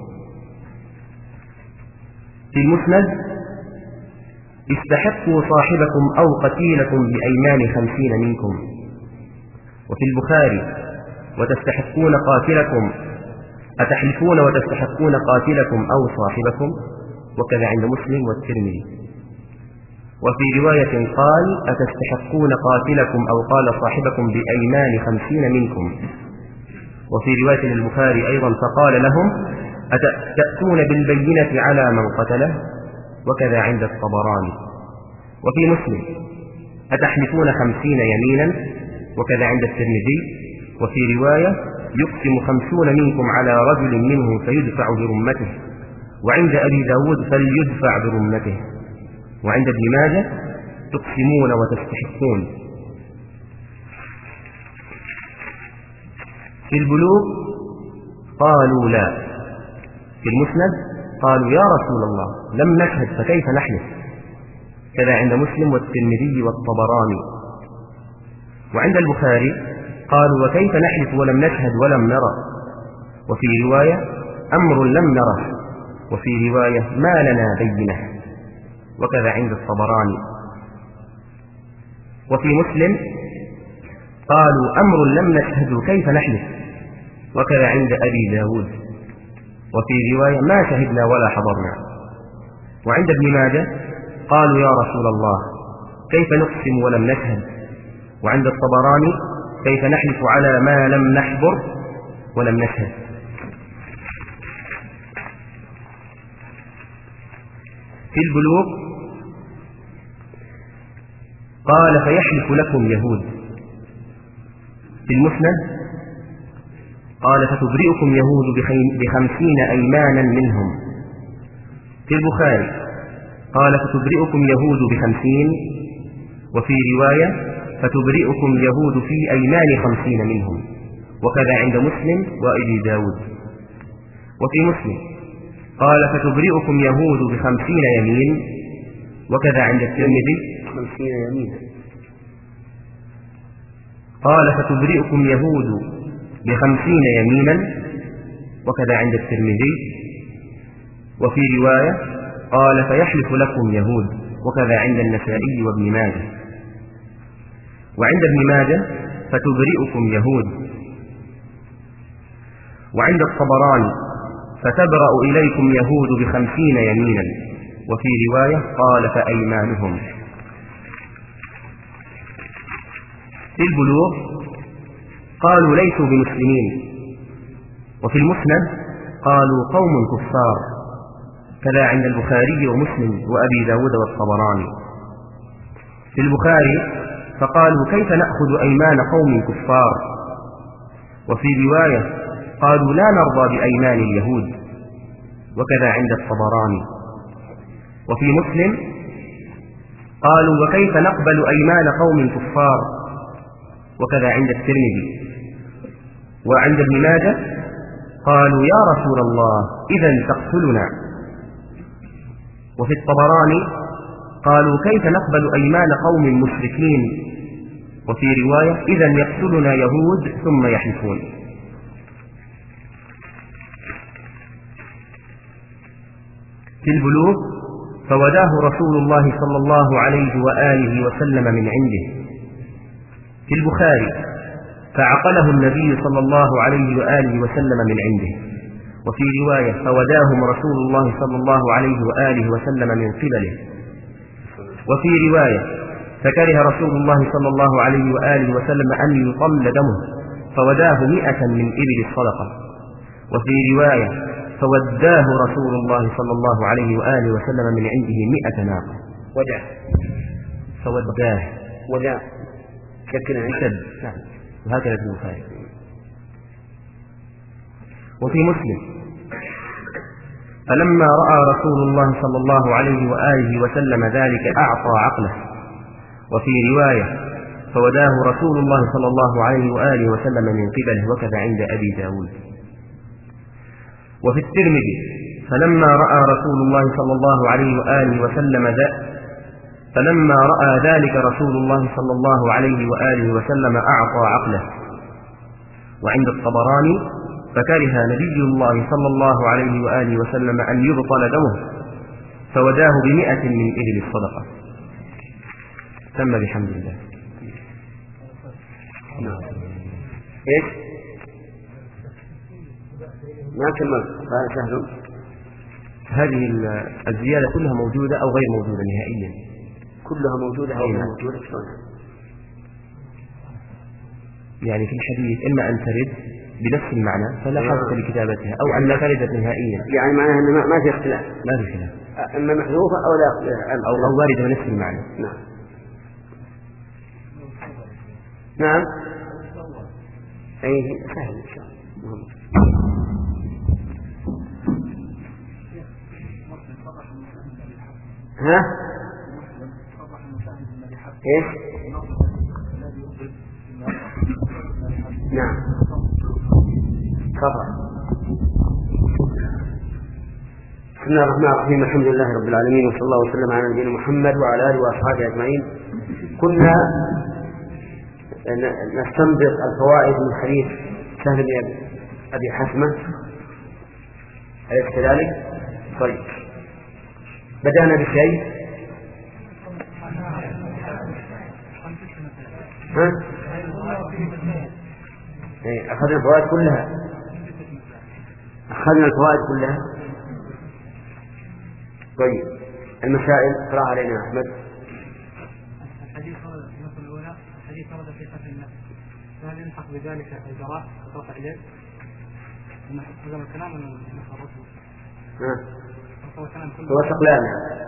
في المسند استحقوا صاحبكم أو قتيلكم بأيمان خمسين منكم. وفي البخاري وتستحقون قاتلكم أتحلفون وتستحقون قاتلكم أو صاحبكم، وكذا عند مسلم والترمذي. وفي رواية قال أتستحقون قاتلكم أو قال صاحبكم بأيمان خمسين منكم. وفي رواية للبخاري أيضا فقال لهم أتأتون بالبينة على من قتله، وكذا عند الطبراني. وفي مسلم أتحلفون خمسين يمينا، وكذا عند الترمذي. وفي رواية يقسم خمسون منكم على رجل منهم فيدفع برمته، وعند أبي داود فليدفع برمته، وعند ابن ماجه تقسمون وتستحقون. في البلوغ قالوا لا. في المسند قالوا يا رسول الله لم نشهد فكيف نحلف، كذا عند مسلم والترمذي والطبراني. وعند البخاري قالوا وكيف نحلف ولم نشهد ولم نرى، وفي رواية أمر لم نره، وفي رواية ما لنا بينه، وكذا عند الطبراني. وفي مسلم قالوا أمر لم نشهد كيف نحلف، وكذا عند أبي داود. وفي رواية ما شهدنا ولا حضرنا. وعند ابن ماجه قالوا يا رسول الله كيف نقسم ولم نشهد. وعند الطبراني كيف نحلف على ما لم نحضر ولم نشهد. في البلوغ قال فيحلف لكم يهود. في المسند قال فتبرئكم يهود بخمسين أيمانا منهم. في البخاري قال فتبرئكم يهود بخمسين. وفي رواية فتبرئكم يهود في أيمان خمسين منهم. وكذا عند مسلم وأبي داود. وفي مسلم قال فتبرئكم يهود بخمسين يمين. وكذا عند الترمذي خمسين يمينا. قال فتبرئكم يهود بخمسين يمينا. وكذا عند الترمذي. وفي رواية قال فيحلف لكم يهود. وكذا عند النسائي وابن ماجه. وعند ابن ماجه فتبرئكم يهود. وعند الطبراني فتبرأ إليكم يهود بخمسين يمينا. وفي رواية قال فأيمانهم. في البلوغ قالوا ليسوا بمسلمين. وفي المسند قالوا قوم كفار. كذا عند البخاري ومسلم وأبي داود والطبراني. في البخاري فقالوا كيف نأخذ أيمان قوم كفار. وفي رواية قالوا لا نرضى بأيمان اليهود. وكذا عند الطبراني. وفي مسلم قالوا وكيف نقبل أيمان قوم كفار. وكذا عند الترمذي. وعند ابن ماجه قالوا يا رسول الله إذن تقتلنا. وفي الطبراني قالوا كيف نقبل أيمان قوم مشركين. وفي رواية إذن يقتلنا يهود ثم يحلفون. في البلوغ فوداه رسول الله صلى الله عليه وآله وسلم من عنده. في البخاري فعقله النبي صلى الله عليه وآله وسلم من عنده. وفي رواية فوداهم رسول الله صلى الله عليه وآله وسلم من قبله. وفي رواية فكره رسول الله صلى الله عليه وآله وسلم أن يطل دمه فوداه مئة من إبل الصدقة. وفي رواية فوداه رسول الله صلى الله عليه وآله وسلم من عنده مئة ناقة. وداه فوداه وداه شكل عشد. وهكذا في البخاري. وفي مسلم فلما رأى رسول الله صلى الله عليه وآله وسلم ذلك أعطى عقله. وفي رواية فوداه رسول الله صلى الله عليه وآله وسلم من قبله. وكذا عند أبي داود. وفي الترمذي فلما رأى رسول الله صلى الله عليه وآله وسلم ذا فلما رأى ذلك رسول الله صلى الله عليه وآله وسلم أعطى عقله. وعند الطبراني فكره نبي الله صلى الله عليه وآله وسلم أن يبطل دمه فوداه بمئة من إبل الصدقة. تم بحمد الله. إيش؟ ما كمل قال سهل. هذه الزيادة كلها موجودة أو غير موجودة نهائيا؟ كلها موجودة أو غير موجودة. يعني في الحديث إما أن ترد بنفس المعنى فلا حاجة لكتابتها أو أن لا تردت نهائيا. يعني معناها أن ما في اختلاف. ما في خلاف. أما محذوفة أو لا أو أو واردة بنفس المعنى. نعم. نعم. أي سهل إن شاء الله. ها؟ إيش؟ نعم. خطأ. بسم الله الرحمن الرحيم. الحمد لله رب العالمين وصلى الله وسلم على نبينا محمد وعلى آله وأصحابه أجمعين. كنا نستنبط الفوائد من حديث سهل بن أبي حسمة، أليس كذلك؟ طيب، بدأنا بشيء. ها؟ أخذنا الفوائد كلها. أخذنا الفوائد كلها. طيب المسائل اقرأ علينا أحمد. الحديث النقطة الأولى الحديث ورد في قتل النفس، فهل يلحق بذلك الجراح وقطع اليد؟ هذا الكلام من هو استقلالنا.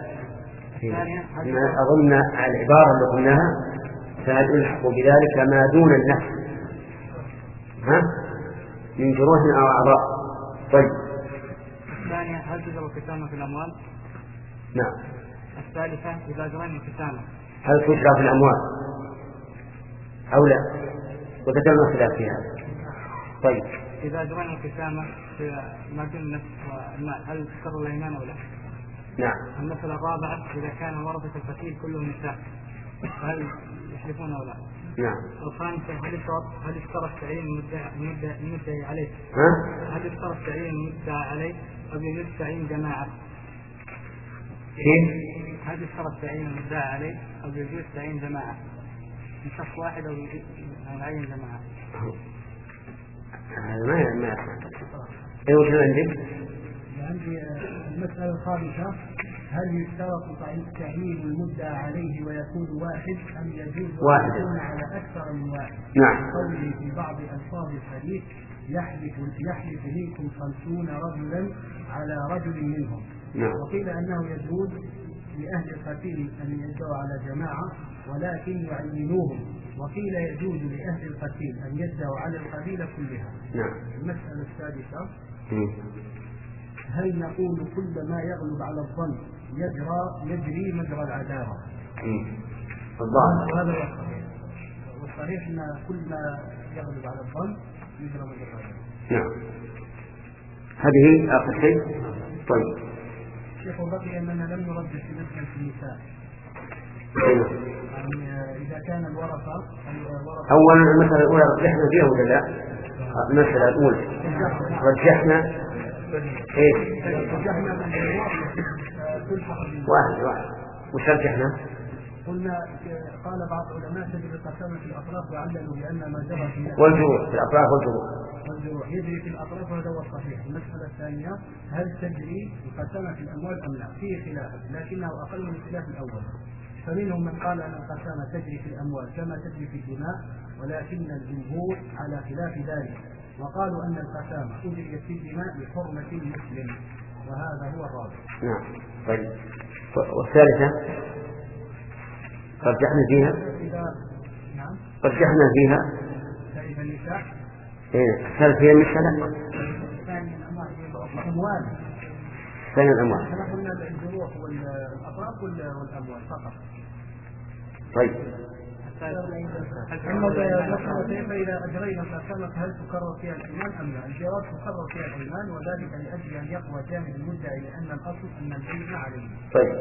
أظن العبارة اللي قلناها فهل يلحق بذلك ما دون النفس ها من جروح أو أعضاء. طيب الثانية هل تجرى الختامة في الأموال؟ نعم. الثالثة إذا جرينا الختامة هل تجرى في الأموال أو لا؟ وتكلم خلاف في هذا. طيب إذا جرينا الختامة في ما دون النفس والمال هل تكرر الأيمان أو لا؟ نعم. المسألة الرابعة إذا كان ورثة القتيل كلهم نساء هل يحلفون أو لا؟ نعم. الخامسة هل يشترط هل يشترط تعيين المدعي عليه؟ ها؟ هل يشترط تعيين المدعي عليه أو يجوز تعيين جماعة؟ كيف؟ هل يشترط تعيين المدعي عليه أو يجوز تعيين جماعة؟ من شخص واحد أو يعين جماعة؟ هذا ما ما إيه وش عندك؟ عندي المسألة الخامسة هل يشترط تعيين المدعى عليه ويكون واحد أم يجوز واحد يكون على أكثر من واحد؟ نعم. قوله في بعض ألفاظ الحديث يحلف يحلف منكم خمسون رجلا على رجل منهم. نعم. وقيل أنه يجوز لأهل القتيل أن يدعوا على جماعة ولكن يعينوهم، وقيل يجوز لأهل القتيل أن يدعوا على القبيلة كلها. نعم. المسألة السادسة م. هل نقول كل ما يغلب على الظن يجرى يجري مجرى العدالة؟ الظاهر هذا هو الصحيح، والصحيح أن كل ما يغلب على الظن يجرى مجرى العدالة. نعم. هذه آخر شيء. طيب شيخ بقي أننا لم نرجح في مسألة النساء. يعني إذا كان الورثة أولا المسألة الأولى رجحنا فيها ولا لا؟ المسألة الأولى رجحنا إيه؟ واحد واحد وش رجحنا؟ قلنا قال بعض العلماء تجري القسامة في الأطراف وعللوا بأن ما جرى في والجروح في الأطراف والجروح والجروح يجري في الأطراف وهذا هو الصحيح. المسألة الثانية هل تجري القسامة في الأموال أم لا؟ فيه خلاف لكنه أقل من الخلاف الأول، فمنهم من قال أن القسامة تجري في الأموال كما تجري في الدماء ولكن الجمهور على خلاف ذلك، وقالوا أن القسامة أجريت في الدماء لحرمة المسلم، وهذا هو الرابع. نعم. طيب والثالثة رجحنا فيها نعم رجحنا فيها كيف النساء إيه الثالثة هي المسألة ثاني الأموال ثاني الأموال. احنا قلنا الجروح والأطراف والأموال فقط. طيب أما كيف إذا أجرينا القسامة هل تكرر فيها الإيمان أم لا؟ الجواب تكرر فيها الإيمان وذلك لأجل أن يقوى جانب المدعي لأن الأصل أن العلم عليه. طيب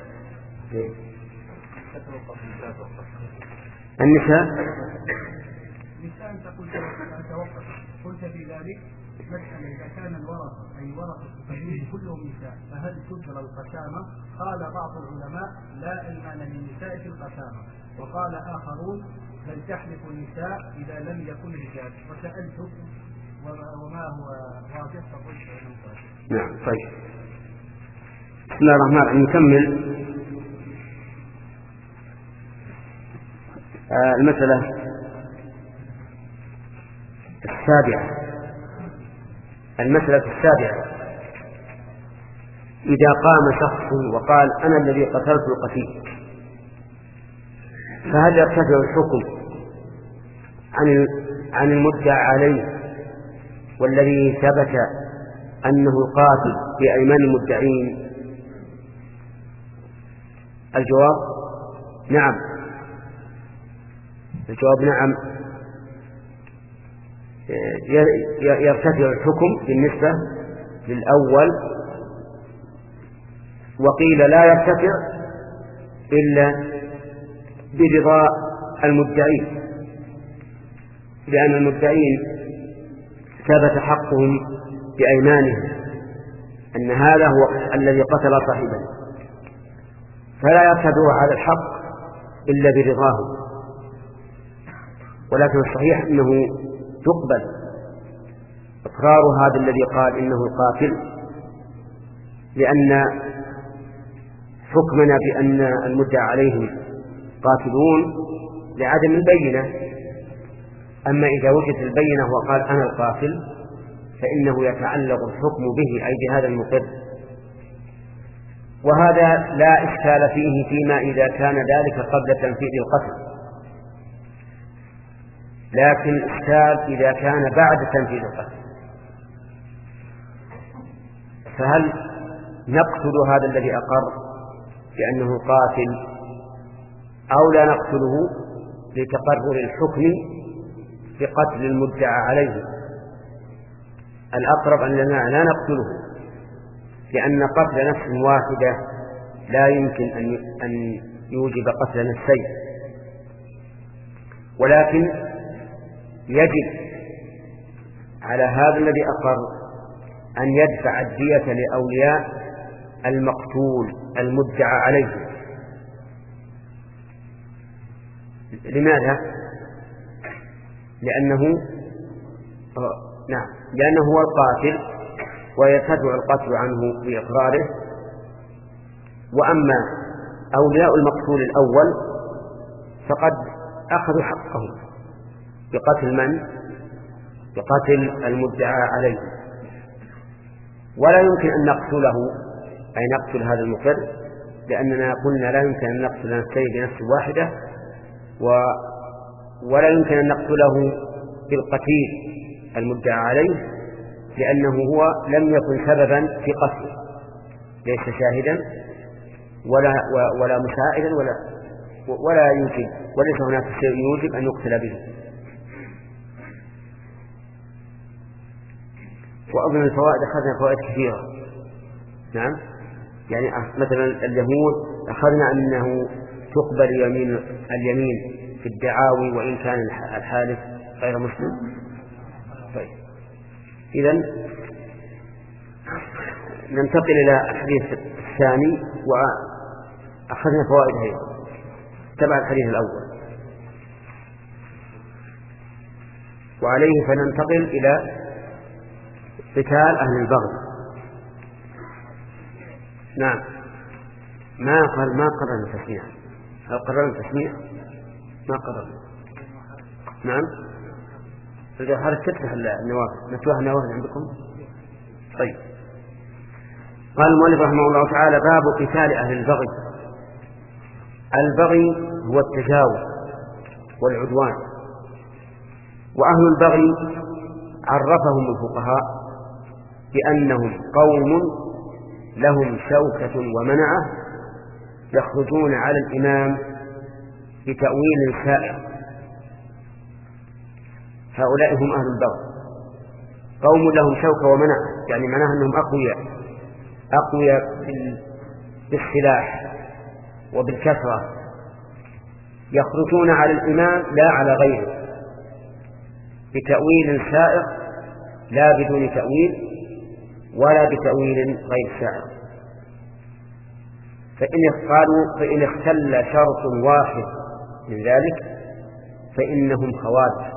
النساء النساء أنت قلت توقف قلت في ذلك مسألة إذا كان الورثة أي ورثة القبيل كلهم نساء فهل تجرى القسامة؟ قال بعض العلماء لا أيمان للنساء في القسامة، وقال آخرون بل تحلف النساء إذا لم يكن رجال، وسألت وما هو واضح فقلت نعم. طيب بسم الله الرحمن الرحيم نكمل آه المسألة السابعة. المسألة السابعة إذا قام شخص وقال أنا الذي قتلت القتيل فهل يرتفع الحكم عن عن المدعى عليه والذي ثبت أنه القاتل بأيمان المدعين؟ الجواب نعم. الجواب نعم، يرتفع الحكم بالنسبة للأول، وقيل لا يرتفع إلا برضا المدعين لأن المدعين ثبت حقهم بأيمانهم أن هذا هو الذي قتل صاحبه، فلا يرتفع هذا الحق إلا برضاه. ولكن الصحيح أنه يقبل إقرار هذا الذي قال إنه القاتل، لأن حكمنا بأن المدعى عليهم قاتلون لعدم البينة. أما إذا وجدت البينة وقال أنا القاتل فإنه يتعلق الحكم به أي بهذا المقر، وهذا لا إشكال فيه فيما إذا كان ذلك قبل تنفيذ القتل، لكن الإشكال إذا كان بعد تنفيذ القتل، فهل نقتل هذا الذي أقر بأنه قاتل أو لا نقتله لتقرر الحكم بقتل المدعى عليه؟ الأقرب أننا لا نقتله، لأن قتل نفس واحدة لا يمكن أن يوجب قتل نفسين، ولكن يجب على هذا الذي أقر أن يدفع الدية لأولياء المقتول المدعى عليه. لماذا؟ لأنه نعم لأنه هو القاتل ويرتفع القتل عنه بإقراره. وأما أولياء المقتول الأول فقد أخذوا حقهم بقتل من؟ بقتل المدعى عليه، ولا يمكن أن نقتله أي نقتل هذا المقر، لأننا قلنا لا يمكن أن نقتل نفسين بنفس واحدة، و ولا يمكن أن نقتله بالقتيل المدعى عليه، لأنه هو لم يكن سببا في قتله، ليس شاهدا ولا ولا مساعدا ولا ولا يوجب وليس هناك شيء يوجب أن يقتل به. وأظن الفوائد أخذنا فوائد كثيرة. نعم يعني مثلا اليهود أخذنا أنه تقبل يمين اليمين في الدعاوي وإن كان الحالف غير مسلم. طيب إذن ننتقل إلى الحديث الثاني وأخذنا فوائد هي تبع الحديث الأول، وعليه فننتقل إلى قتال أهل البغي. نعم ما قال ما قررنا التسميع. هل قررنا التسميع؟ ما قررنا. نعم إذا حرك تفتح النوافذ نتوها النوافذ عندكم. طيب قال المؤلف رحمه الله تعالى باب قتال أهل البغي. البغي هو التجاوز والعدوان، وأهل البغي عرفهم الفقهاء بأنهم قوم لهم شوكة ومنعة يخرجون على الإمام بتأويل سائغ. هؤلاء هم أهل البغي، قوم لهم شوكة ومنعة، يعني معناها أنهم أقوياء أقوياء بالسلاح وبالكثرة، يخرجون على الإمام لا على غيره بتأويل سائغ لا بدون تأويل ولا بتأويل غير سائغ. فإن قالوا فإن اختل شرط واحد من ذلك فإنهم خوارج،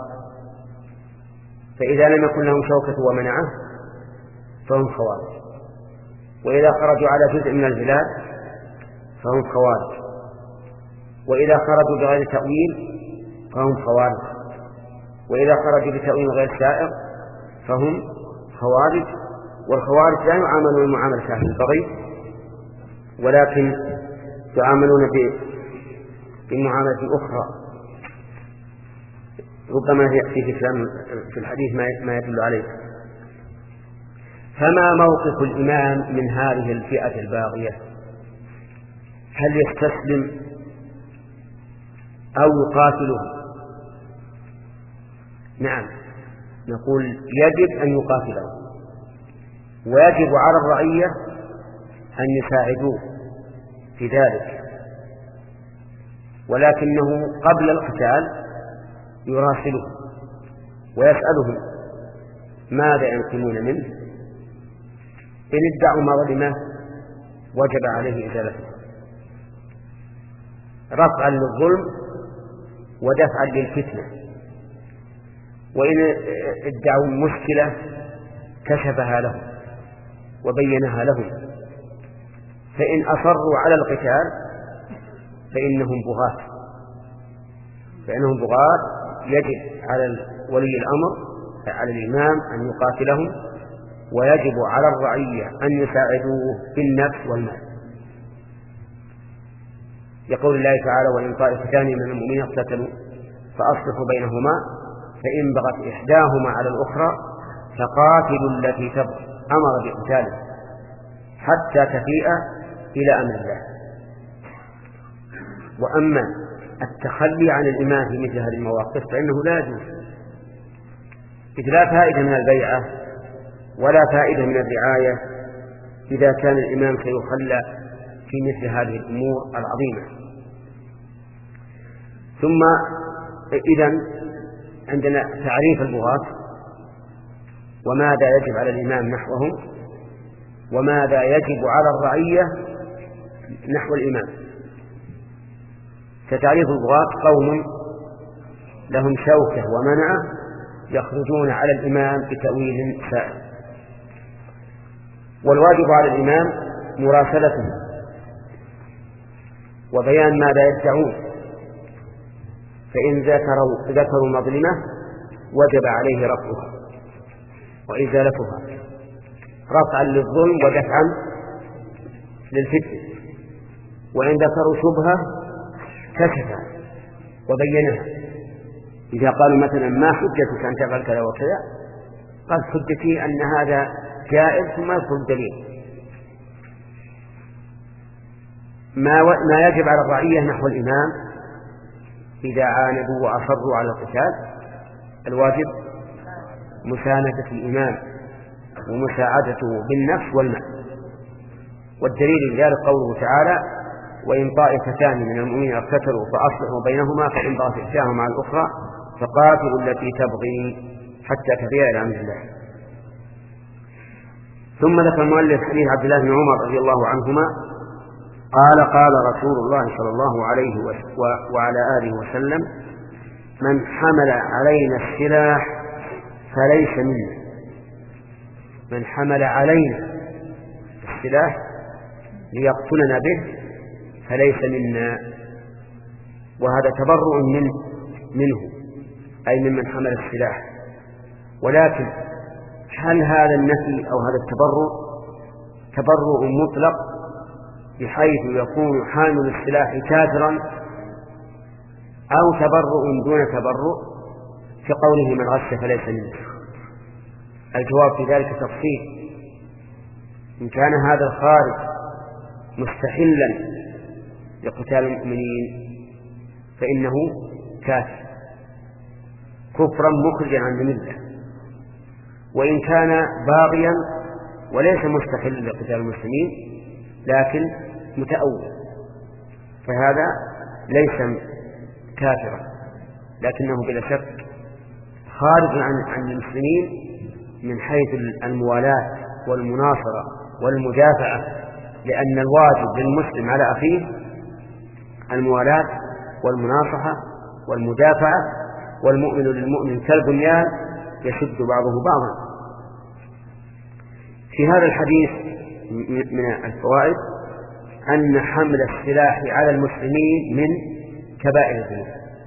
فإذا لم يكن لهم شوكة ومنعة فهم خوارج، وإذا خرجوا على جزء من البلاد فهم خوارج، وإذا خرجوا بغير تأويل فهم خوارج، وإذا خرجوا بتأويل غير سائغ فهم خوارج. والخوارج لا يعاملون معاملة أهل البغي، ولكن يعاملون بمعاملة أخرى ربما يأتي في كلام في الحديث ما يدل عليه. فما موقف الإمام من هذه الفئة الباغية؟ هل يستسلم أو يقاتله؟ نعم نقول يجب أن يقاتله، ويجب على الرعية أن يساعدوه في ذلك، ولكنه قبل القتال يراسله ويسألهم ماذا ينقمون منه، إن ادعوا مظلمة وجب عليه إزالته رفعا للظلم ودفعا للفتنة، وإن ادعوا مشكلة كشفها لهم وبينها لهم، فإن أصروا على القتال فإنهم بغاة فإنهم بغاة يجب على ولي الأمر على الإمام أن يقاتلهم، ويجب على الرعية أن يساعدوه بالنفس والمال، يقول الله تعالى: وإن طائفتان من المؤمنين اقتتلوا فأصلحوا بينهما فإن بغت إحداهما على الأخرى فقاتلوا التي تبغي، أمر بقتاله حتى تفيء إلى أمر الله. وأما التخلي عن الإمام في مثل هذه المواقف فإنه لا يجوز، إذ لا فائدة من البيعة ولا فائدة من الرعاية إذا كان الإمام سيخلى في مثل هذه الأمور العظيمة. ثم إذن عندنا تعريف البغاة، وماذا يجب على الإمام نحوهم، وماذا يجب على الرعية نحو الإمام. فتعريف البغاة: قوم لهم شوكة ومنعة يخرجون على الإمام بتأويل سائر. والواجب على الإمام مراسلته وبيان ماذا يدعون، فإن ذكروا, ذكروا مظلمة وجب عليه رفعها وإزالتها، رفعا للظلم ودفعا للفتنة. وإن ذكروا شبهة كشفها وبينها. إذا قالوا مثلا: ما حجتك أن تفعل كذا وكذا؟ قال: حجتي أن هذا جائز، ثم يذكر الدليل. ما, و... ما يجب على الرعية نحو الإمام إذا عاندوا وأصروا على القتال: الواجب مساندة الإمام ومساعدته بالنفس والمال. والدليل لذلك قوله تعالى: وإن طائفتان من المؤمنين اقتتلوا فأصلحوا بينهما فإن بغت إحداهما على الأخرى فقاتلوا التي تبغي حتى تفيء إلى أمر الله. ثم ذكر المؤلف حديث عبد الله بن عمر رضي الله عنهما قال: قال رسول الله صلى الله عليه وعلى آله وسلم: من حمل علينا السلاح فليس منا. من حمل علينا السلاح ليقتلنا به فليس منا. وهذا تبرؤ من منه، أي ممن حمل السلاح. ولكن هل هذا النفي أو هذا التبرؤ تبرؤ مطلق بحيث يكون حامل السلاح كافرا، أو تبرؤ دون تبرؤ كقوله: من غش فليس منه؟ الجواب في ذلك تفصيل. إن كان هذا الخارج مستحلا لقتال المؤمنين فإنه كافر كفرا مخرجا عن الملة. وإن كان باغيا وليس مستحلا لقتال المسلمين لكن متأول فهذا ليس كافرا، لكنه بلا شك خارج عن عن المسلمين من حيث الموالاة والمناصرة والمدافعة، لأن الواجب للمسلم على أخيه الموالاة والمناصحة والمدافعة، والمؤمن للمؤمن كالبنيان يشد بعضه بعضا. في هذا الحديث من الفوائد أن حمل السلاح على المسلمين من كبائر الذنوب.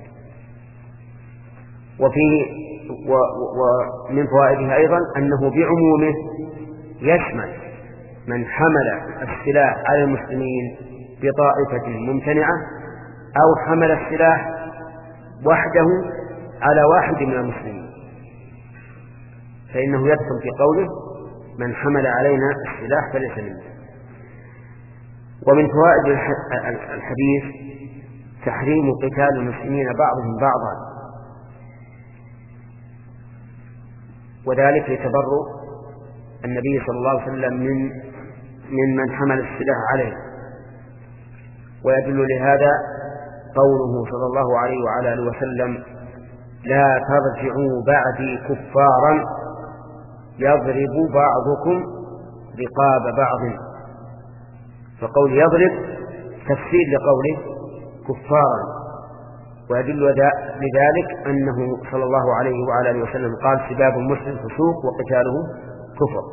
وفي ومن فوائده أيضا أنه بعمومه يشمل من حمل السلاح على المسلمين بطائفة ممتنعة، أو حمل السلاح وحده على واحد من المسلمين، فإنه يدخل في قوله: من حمل علينا السلاح فليس منا. ومن فوائد الحديث تحريم قتال المسلمين بعضهم بعضا، وذلك لتبرؤ النبي صلى الله عليه وسلم من من من حمل السلاح عليه. ويدل لهذا قوله صلى الله عليه وعلى آله وسلم: لا ترجعوا بعدي كفارا يضرب بعضكم رقاب بعض. فقول يضرب تفسير لقوله كفارا. ويدل لذلك أنه صلى الله عليه وعلى آله وسلم قال: سباب المسلم فسوق وقتاله كفر.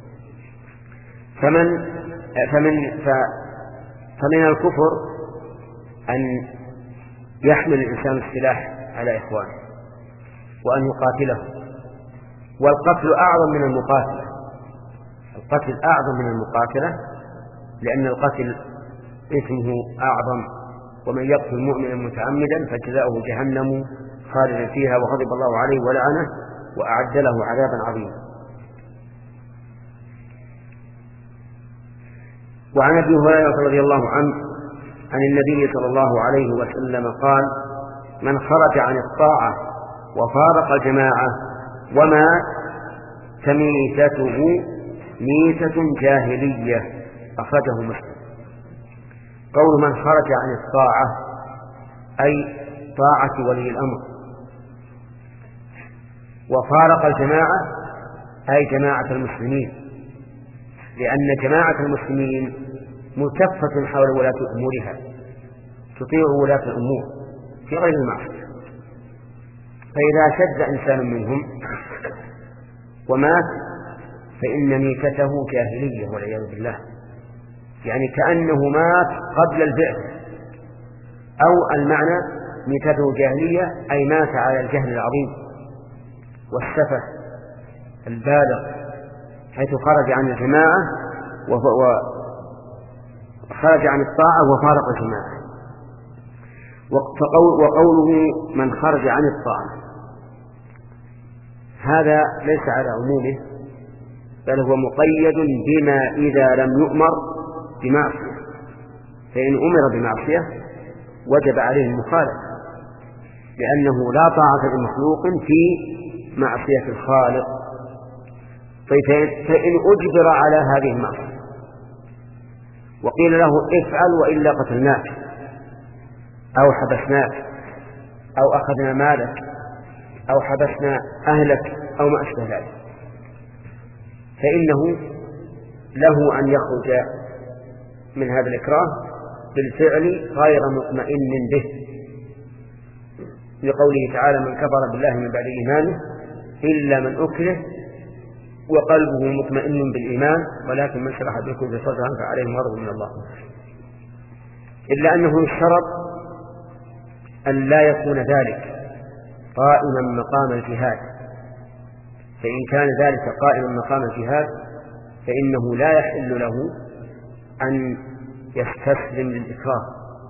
فمن فمن فمن الكفر أن يحمل الإنسان السلاح على إخوانه وأن يقاتله، والقتل أعظم من المقاتلة، القتل أعظم من المقاتلة، لأن القتل اسمه أعظم. ومن يقتل مؤمنا متعمدا فجزاؤه جهنم خالدا فيها وغضب الله عليه ولعنه وأعد له عذابا عظيما. وعن أبي هريرة رضي الله عنه عن النبي صلى الله عليه وسلم قال: من خرج عن الطاعة وفارق الجماعة ومات فميتته ميتة جاهلية، أخرجه مسلم. قول من خرج عن الطاعة أي طاعة ولي الأمر، وفارق الجماعة أي جماعة المسلمين، لأن جماعة المسلمين ملتفة حول ولاة أمورها، تطيع ولاة الأمور في غير المعصية. فإذا شد إنسان منهم ومات فإن ميتته جاهلية والعياذ بالله، يعني كأنه مات قبل البعث، أو المعنى ميتته جاهلية أي مات على الجهل العظيم والسفه البالغ، حيث خرج عن الجماعة وخرج عن الطاعة وفارق الجماعة. وقوله من خرج عن الطاعة هذا ليس على عمومه، بل هو مقيد بما إذا لم يؤمر بمعصية، فإن أمر بمعصية وجب عليه المخالفة، لأنه لا طاعة لمخلوق في معصية الخالق. فإن أجبر على هذه المعصية وقيل له افعل وإلا قتلناك أو حبسناك أو أخذنا مالك أو حبسنا أهلك أو ما أشبه ذلك، فإنه له أن يخرج من هذا الإكراه بالفعل غير مطمئن به، لقوله تعالى: من كفر بالله من بعد إيمانه إلا من أكره وقلبه مطمئن بالإيمان ولكن من شرح بالكفر صدرا فعليهم غضب من الله. إلا أنه يشترط أن لا يكون ذلك قائما مقام الجهاد، فإن كان ذلك قائما مقام الجهاد فإنه لا يحل له أن يستسلم للإكراه،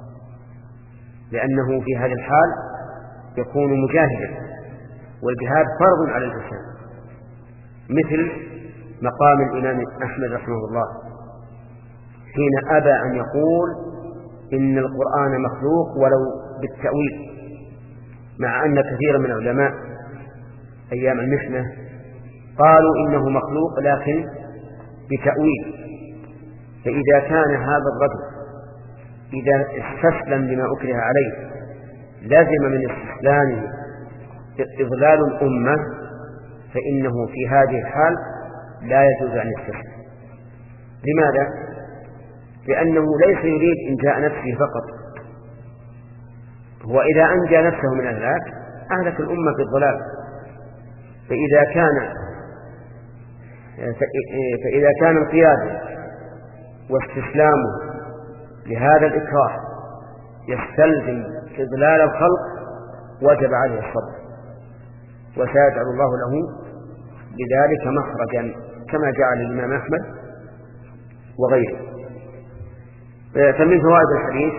لأنه في هذه الحال يكون مجاهدا، والجهاد فرض على الإنسان، مثل مقام الإمام أحمد رحمه الله حين أبى أن يقول إن القرآن مخلوق ولو بالتأويل، مع أن كثيرا من العلماء أيام المحنة قالوا إنه مخلوق لكن بتأويل. فإذا كان هذا الرجل إذا استسلم لما أكره عليه لازم من استسلامه إضلال الأمة، فإنه في هذه الحال لا يجوز أن يستسلم. لماذا؟ لأنه ليس يريد إنجاء نفسه فقط، هو إذا أنجى نفسه من الهلاك أهلك الأمة في الضلال. فإذا كان فإذا كان انقياده واستسلامه لهذا الإكراه يستلزم إضلال الخلق وجب عليه الصبر، وسيجعل الله له بذلك مخرجا كما جعل الإمام أحمد وغيره. فمن فوائد الحديث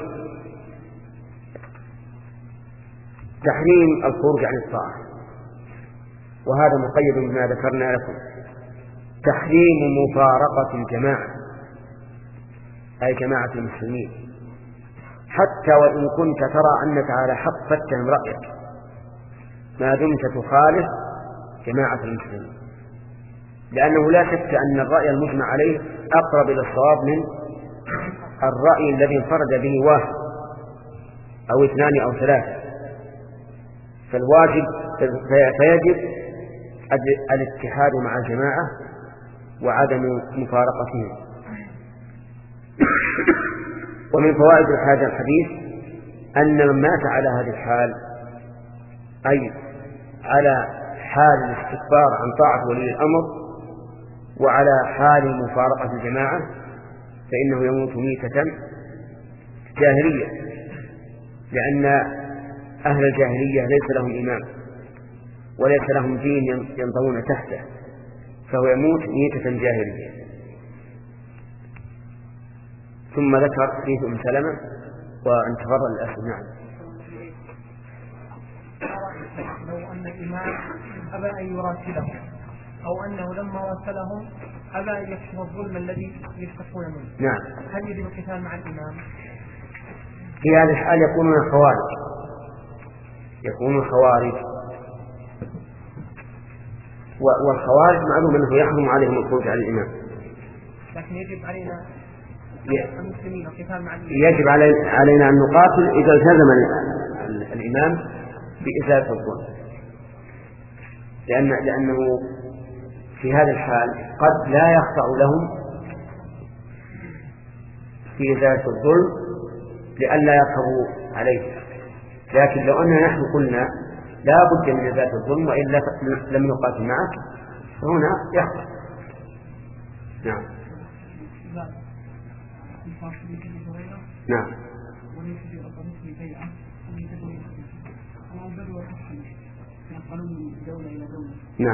تحريم الخروج عن الطاعة، وهذا مقيد بما ذكرنا لكم. تحريم مفارقة الجماعة أي جماعة المسلمين، حتى وإن كنت ترى أنك على حق فاتهم رأيك ما دمت تخالف جماعة المسلمين، لأنه لا شك أن الرأي المجمع عليه أقرب إلى الصواب من الرأي الذي انفرد به واحد أو اثنان أو ثلاثة. فالواجب فيجب الاتحاد مع الجماعة وعدم مفارقتهم. ومن فوائد هذا الحديث أن من مات على هذه الحال أي على حال الاستكبار عن طاعة ولي الأمر وعلى حال مفارقة الجماعة فإنه يموت ميتة جاهلية، لأن أهل الجاهلية ليس لهم إمام وليس لهم دين ينضون تحته، فهو يموت ميتة جاهلية. ثم ذكر حديث أم سلمة وانتظر الأسد. نعم. لو أن الإمام أبى أن يراسله أو أنه لما راسلهم أبى أن يكشف الظلم الذي يشتكون منه، نعم، هل يجب القتال مع الإمام؟ في هذا الحال يكونون خوارج، يكونون خوارج، والخوارج معلوم أنه يحرم عليهم الخروج على الإمام، لكن يجب علينا المسلمين القتال مع الإمام. يجب علينا أن نقاتل إذا التزم الإمام بإزالة الظلم، لأن لأنه في هذا الحال قد لا يخضع لهم في إزالة الظلم لئلا يركبوا عليه، لكن لو أننا نحن قلنا لا بد من إزالة الظلم وإلا لم نقاتل معك فهنا يخضع. نعم. نعم. نعم.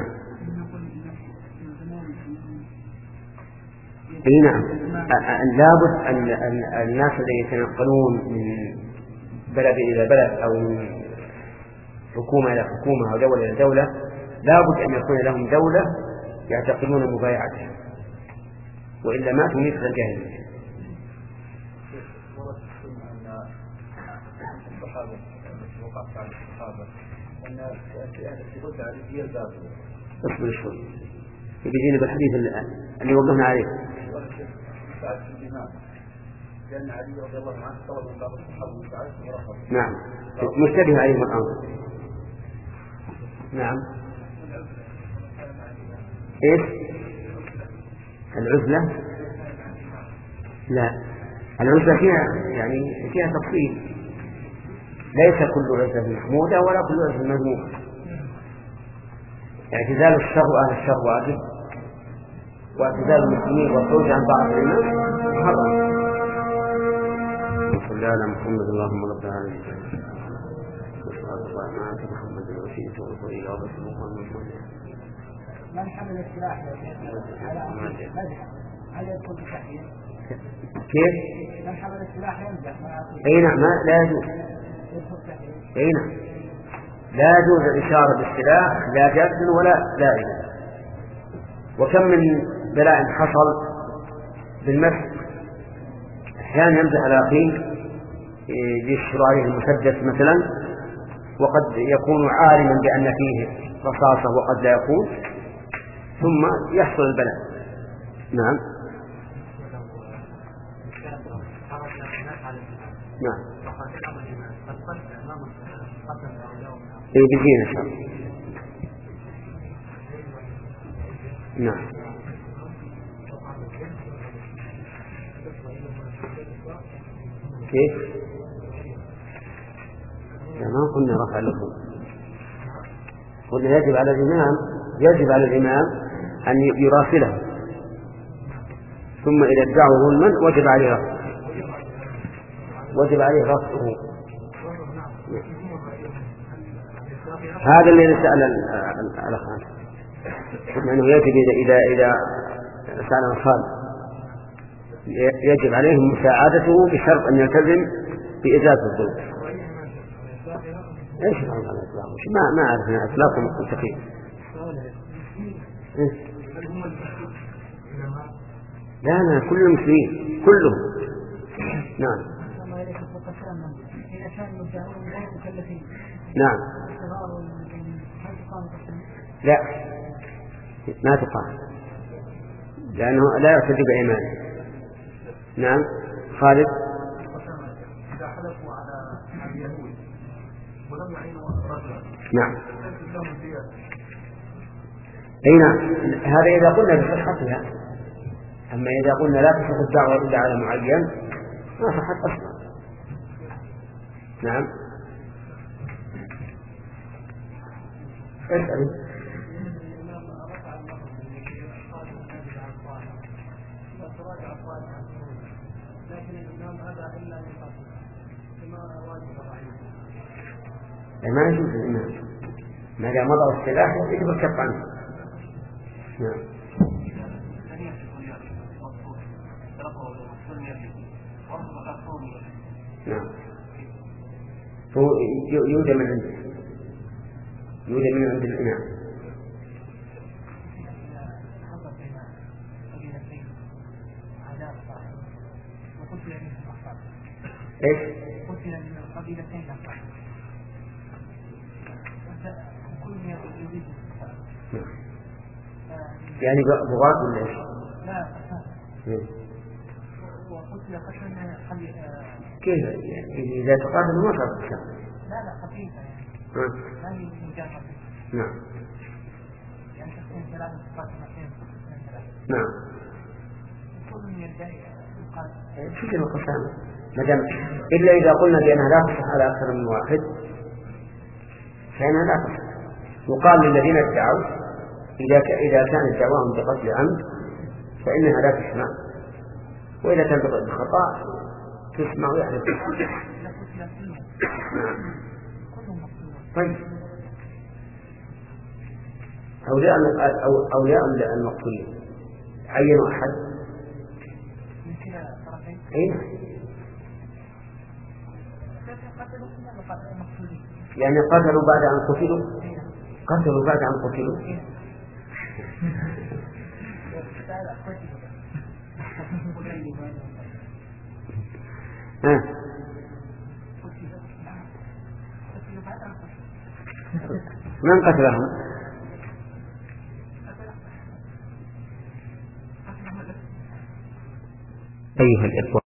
اي نعم، لابد ان الناس الذين يتنقلون من بلد الى بلد او من حكومه الى حكومه او دوله الى دوله لابد ان يكون لهم دوله يعتقدون مبايعتها، والا ماتوا مثل الجاهليه. اصبر شوي بيجينا بالحديث اللي وقفنا عليه. لأن علي رضي الله عنه طلب من بعض الصحابة ورفض. نعم، مشتبه عليهم الأمر. نعم. إيش؟ العزلة؟ لا، العزلة فيها يعني فيها تفصيل، ليس كل عزلة محمودة ولا كل عزلة مذمومة. اعتزال الشر وأهل الشر واجب، واعتزال المسلمين والخروج عن بعض الناس محرم. صلى على محمد اللهم رب العالمين وصلى الله على محمد الوسيلة والفضيلة وبشر محمد. من حمل السلاح على هل يدخل بتحريم؟ كيف؟ من حمل السلاح ينزح. اي نعم، لا يجوز. اي نعم، لا يجوز الإشارة بالسلاح لا جد ولا لائم. وكم من بلاء حصل بالمسح، أحيانا يمزح على أخيه يشر عليه المسدس مثلا وقد يكون عالما بأن فيه رصاصة وقد لا يكون، ثم يحصل البلاء. نعم. نعم. إيه بيجينا إن شاء الله. نعم. كيف؟ ما قلنا رفع الأخوة، قلنا يجب على الإمام يجب على الإمام أن يراسله، ثم إذا ادعوا ظلما وجب عليه رفعه وجب عليه رفعه. هذا الذي سأل الأخ عنه، قلنا أنه يجب إذا إذا سأل الخالد يجب عليهم مساعدته بشرط أن يلتزم بإزالة الظلم. ايش الله ما ما عرفنا اطلاقهم متفقين. لا لا، كل المسلمين كلهم. نعم. نعم. لا ما تقام، لأنه لا يعتد بإيمانه. نعم. خالد. إذا حلفوا على اليهود ولم يعينوا رجلا. نعم. أي نعم، هذا إذا قلنا بصحتها، أما إذا قلنا لا تصح الدعوة إلا على معين ما صحت أصلا. نعم. اسأل. ما يجوز الإمام ما دام وضعوا السلاح يجب الكف عنه. نعم. نعم. هو يودى من عنده يودى من عند الإمام. إيش؟ قتل من القبيلتين نفسها. يعني بغاة ولا إيش؟ لا وقتل قتل من القبيلة. كيف يعني إذا تقاتل ما صار قتل؟ لا لا خفيفة يعني. ما هي مجرد. نعم. يعني شخصين ثلاثة تقاتل اثنين نعم. كل من يدعي يقاتل. شو كلمة قسامة؟ مدام إلا إذا قلنا بأنها لا تصح على أكثر من واحد فإنها لا تصح. يقال للذين ادعوا إذا إذا كانت دعواهم بقتل عمد فإنها لا تسمع، وإذا كانت بخطأ تسمع ويحدث. طيب أولياء أو أولياء المقتولين عينوا أحد؟ أي يعني قتلوا بعد أن قتلوا قتلوا بعد أن قتلوا من قتلهم؟ أيها الإخوة